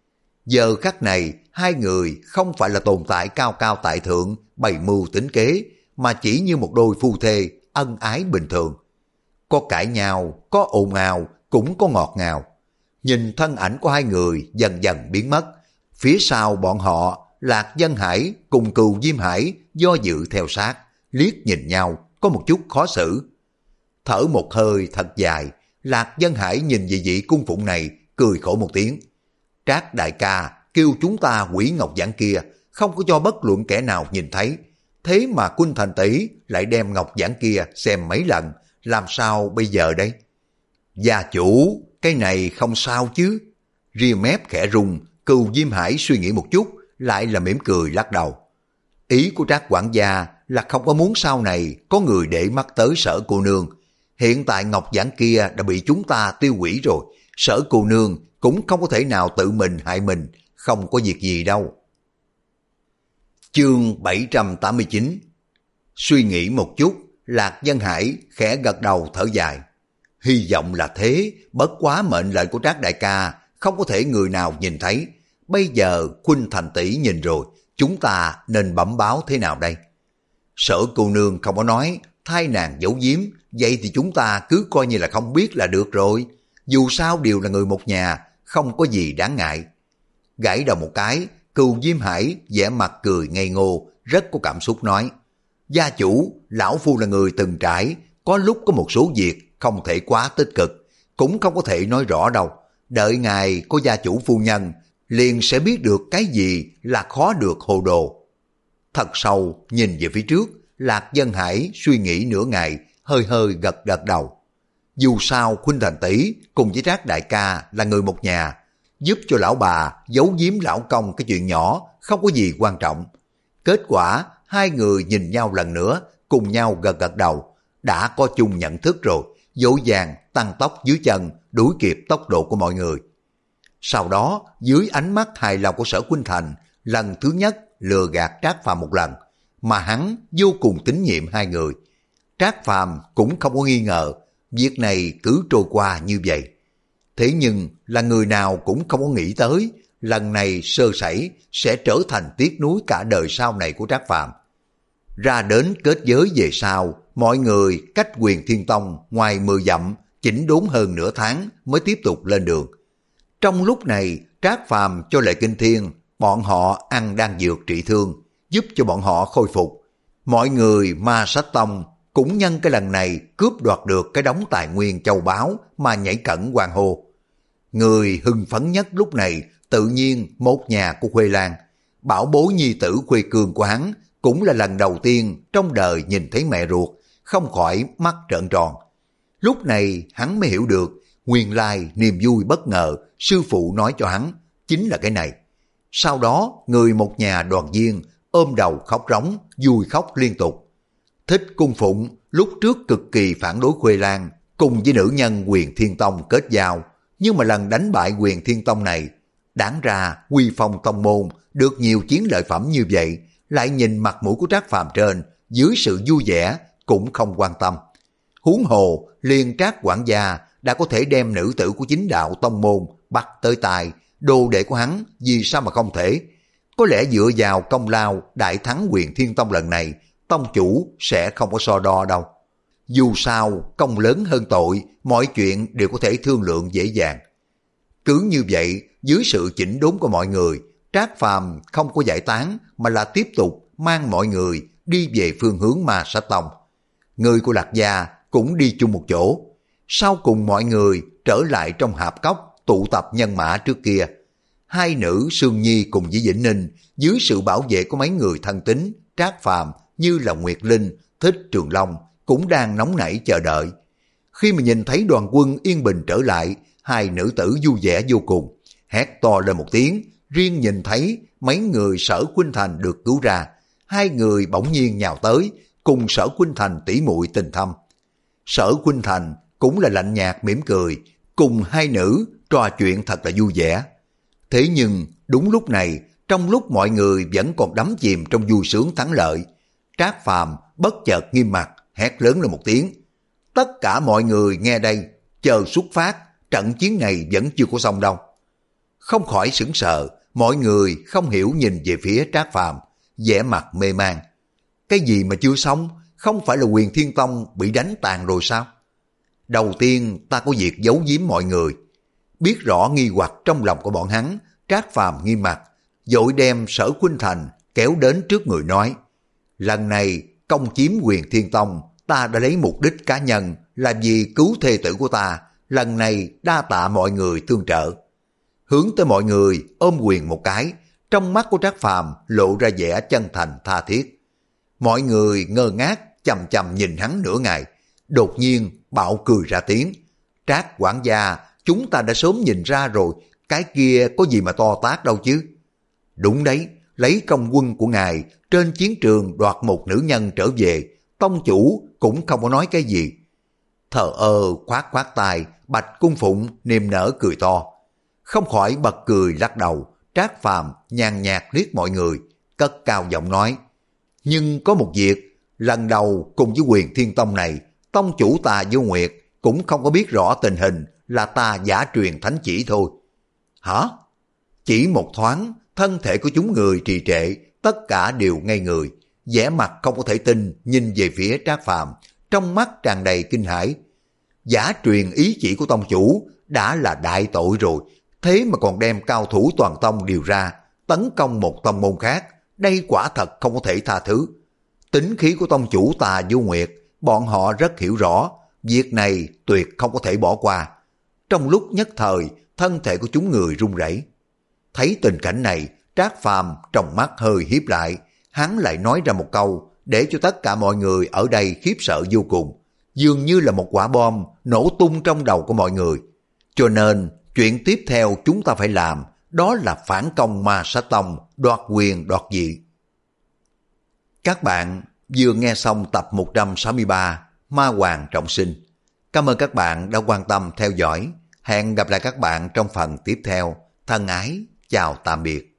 Giờ khắc này, hai người không phải là tồn tại cao cao tại thượng, bày mưu tính kế, mà chỉ như một đôi phu thê, ân ái bình thường. Có cãi nhau, có ồn ào, cũng có ngọt ngào. Nhìn thân ảnh của hai người dần dần biến mất, phía sau bọn họ, Lạc Dân Hải cùng Cừu Diêm Hải do dự theo sát, liếc nhìn nhau, có một chút khó xử. Thở một hơi thật dài, Lạc Dân Hải nhìn vị vị cung phụng này, cười khổ một tiếng. Trác đại ca kêu chúng ta hủy ngọc giản kia, không có cho bất luận kẻ nào nhìn thấy. Thế mà Khuynh Thành tỷ lại đem ngọc giản kia xem mấy lần, làm sao bây giờ đây? Gia chủ, cái này không sao chứ? Ria mép khẽ rung, Cừu Diêm Hải suy nghĩ một chút, lại là mỉm cười lắc đầu. Ý của Trác quản gia là không có muốn sau này có người để mắt tới Sở cô nương. Hiện tại ngọc giản kia đã bị chúng ta tiêu hủy rồi, Sở cô nương cũng không có thể nào tự mình hại mình, không có việc gì đâu. Chương bảy trăm tám mươi chín. Suy nghĩ một chút, Lạc Dân Hải khẽ gật đầu thở dài. Hy vọng là thế, bất quá mệnh lệnh của Trác đại ca, không có thể người nào nhìn thấy. Bây giờ Khuynh Thành tỷ nhìn rồi, chúng ta nên bẩm báo thế nào đây? Sở cô nương không có nói, thay nàng giấu giếm, vậy thì chúng ta cứ coi như là không biết là được rồi. Dù sao đều là người một nhà, không có gì đáng ngại. Gãi đầu một cái, Cừu Diêm Hải vẻ mặt cười ngây ngô, rất có cảm xúc nói. Gia chủ, lão phu là người từng trải, có lúc có một số việc không thể quá tích cực, cũng không có thể nói rõ đâu. Đợi ngài có gia chủ phu nhân, liền sẽ biết được cái gì là khó được hồ đồ. Thật sâu nhìn về phía trước, Lạc Dân Hải suy nghĩ nửa ngày, hơi hơi gật gật đầu. Dù sao Khuynh Thành tỷ cùng với Trác đại ca là người một nhà, giúp cho lão bà giấu giếm lão công cái chuyện nhỏ không có gì quan trọng. Kết quả hai người nhìn nhau lần nữa, cùng nhau gật gật đầu, đã có chung nhận thức rồi, dỗ dàng tăng tốc dưới chân, đuổi kịp tốc độ của mọi người. Sau đó, dưới ánh mắt hài lòng của Sở Khuynh Thành, lần thứ nhất lừa gạt Trác Phàm một lần, mà hắn vô cùng tín nhiệm hai người. Trác Phàm cũng không có nghi ngờ, việc này cứ trôi qua như vậy. Thế nhưng là người nào cũng không có nghĩ tới, lần này sơ sẩy sẽ trở thành tiếc nuối cả đời sau này của Trác Phàm. Ra đến kết giới về sau, mọi người cách Huyền Thiên Tông ngoài mười dặm, chỉnh đốn hơn nửa tháng mới tiếp tục lên đường. Trong lúc này, Trác Phàm cho Lệ Kinh Thiên, bọn họ ăn đan dược trị thương, giúp cho bọn họ khôi phục. Mọi người Ma Sách Tông cũng nhân cái lần này cướp đoạt được cái đống tài nguyên châu báu mà nhảy cẩn hoàng hô. Người hưng phấn nhất lúc này tự nhiên một nhà của Khuê Lan. Bảo bối nhi tử Khuê Cương của hắn cũng là lần đầu tiên trong đời nhìn thấy mẹ ruột, không khỏi mắt trợn tròn. Lúc này hắn mới hiểu được, nguyên lai niềm vui bất ngờ sư phụ nói cho hắn chính là cái này. Sau đó người một nhà đoàn viên ôm đầu khóc rống, vui khóc liên tục. Thích Cung Phụng lúc trước cực kỳ phản đối Khuê Lan cùng với nữ nhân Huyền Thiên Tông kết giao, nhưng mà lần đánh bại Huyền Thiên Tông này, đáng ra quy phong tông môn được nhiều chiến lợi phẩm như vậy, lại nhìn mặt mũi của Trác Phàm trên, dưới sự vui vẻ cũng không quan tâm. Huống hồ liền Trác quản gia đã có thể đem nữ tử của chính đạo tông môn bắt tới tài, đồ đệ của hắn vì sao mà không thể. Có lẽ dựa vào công lao đại thắng Huyền Thiên Tông lần này, tông chủ sẽ không có so đo đâu. Dù sao công lớn hơn tội, mọi chuyện đều có thể thương lượng dễ dàng. Cứ như vậy, dưới sự chỉnh đốn của mọi người, Trác Phàm không có giải tán mà là tiếp tục mang mọi người đi về phương hướng Ma Sách Tông. Người của Lạc gia cũng đi chung một chỗ. Sau cùng mọi người trở lại trong hạp cốc tụ tập nhân mã trước kia. Hai nữ Sương Nhi cùng với Vĩnh Ninh dưới sự bảo vệ của mấy người thân tín Trác Phàm như là Nguyệt Linh, Thích Trường Long cũng đang nóng nảy chờ đợi. Khi mà nhìn thấy đoàn quân yên bình trở lại, hai nữ tử vui vẻ vô cùng, hét to lên một tiếng. Riêng nhìn thấy mấy người Sở Khuynh Thành được cứu ra, hai người bỗng nhiên nhào tới, cùng Sở Khuynh Thành tỉ muội tình thâm. Sở Khuynh Thành cũng là lạnh nhạt mỉm cười, cùng hai nữ trò chuyện thật là vui vẻ. Thế nhưng đúng lúc này, trong lúc mọi người vẫn còn đắm chìm trong vui sướng thắng lợi, Trác Phàm bất chợt nghiêm mặt, hét lớn lên một tiếng. Tất cả mọi người nghe đây, chờ xuất phát, trận chiến này vẫn chưa có xong đâu. Không khỏi sững sờ, mọi người không hiểu nhìn về phía Trác Phàm, vẻ mặt mê man. Cái gì mà chưa xong, không phải là Huyền Thiên Tông bị đánh tàn rồi sao? Đầu tiên ta có việc giấu giếm mọi người. Biết rõ nghi hoặc trong lòng của bọn hắn, Trác Phàm nghiêm mặt, vội đem Sở Khuynh Thành kéo đến trước người nói. Lần này công chiếm Huyền Thiên Tông, ta đã lấy mục đích cá nhân là vì cứu thê tử của ta, lần này đa tạ mọi người tương trợ. Hướng tới mọi người ôm quyền một cái, trong mắt của Trác Phàm lộ ra vẻ chân thành tha thiết. Mọi người ngơ ngác chằm chằm nhìn hắn nửa ngày, đột nhiên bạo cười ra tiếng. Trác quản gia, chúng ta đã sớm nhìn ra rồi, cái kia có gì mà to tát đâu chứ. Đúng đấy, lấy công quân của ngài trên chiến trường đoạt một nữ nhân trở về, tông chủ cũng không có nói cái gì. Thờ ơ khoát khoát tay, Bạch Cung Phụng niềm nở cười to. Không khỏi bật cười lắc đầu, Trác Phàm nhàn nhạt liếc mọi người, cất cao giọng nói. Nhưng có một việc, lần đầu cùng với Huyền Thiên Tông này, tông chủ ta Vô Nguyệt cũng không có biết rõ tình hình là ta giả truyền thánh chỉ thôi. Hả? Chỉ một thoáng, thân thể của chúng người trì trệ, tất cả đều ngây người, vẻ mặt không có thể tin nhìn về phía Trác Phàm, trong mắt tràn đầy kinh hãi. Giả truyền ý chỉ của tông chủ đã là đại tội rồi, thế mà còn đem cao thủ toàn tông điều ra, tấn công một tông môn khác, đây quả thật không có thể tha thứ. Tính khí của tông chủ Tà Du Nguyệt, bọn họ rất hiểu rõ, việc này tuyệt không có thể bỏ qua. Trong lúc nhất thời, thân thể của chúng người run rẩy. Thấy tình cảnh này, Trác Phàm trong mắt hơi híp lại, hắn lại nói ra một câu để cho tất cả mọi người ở đây khiếp sợ vô cùng, dường như là một quả bom nổ tung trong đầu của mọi người. Cho nên, chuyện tiếp theo chúng ta phải làm, đó là phản công Ma Sát Tông, đoạt quyền đoạt vị. Các bạn vừa nghe xong tập một trăm sáu mươi ba Ma Hoàng Trọng Sinh. Cảm ơn các bạn đã quan tâm theo dõi. Hẹn gặp lại các bạn trong phần tiếp theo. Thân ái, chào tạm biệt.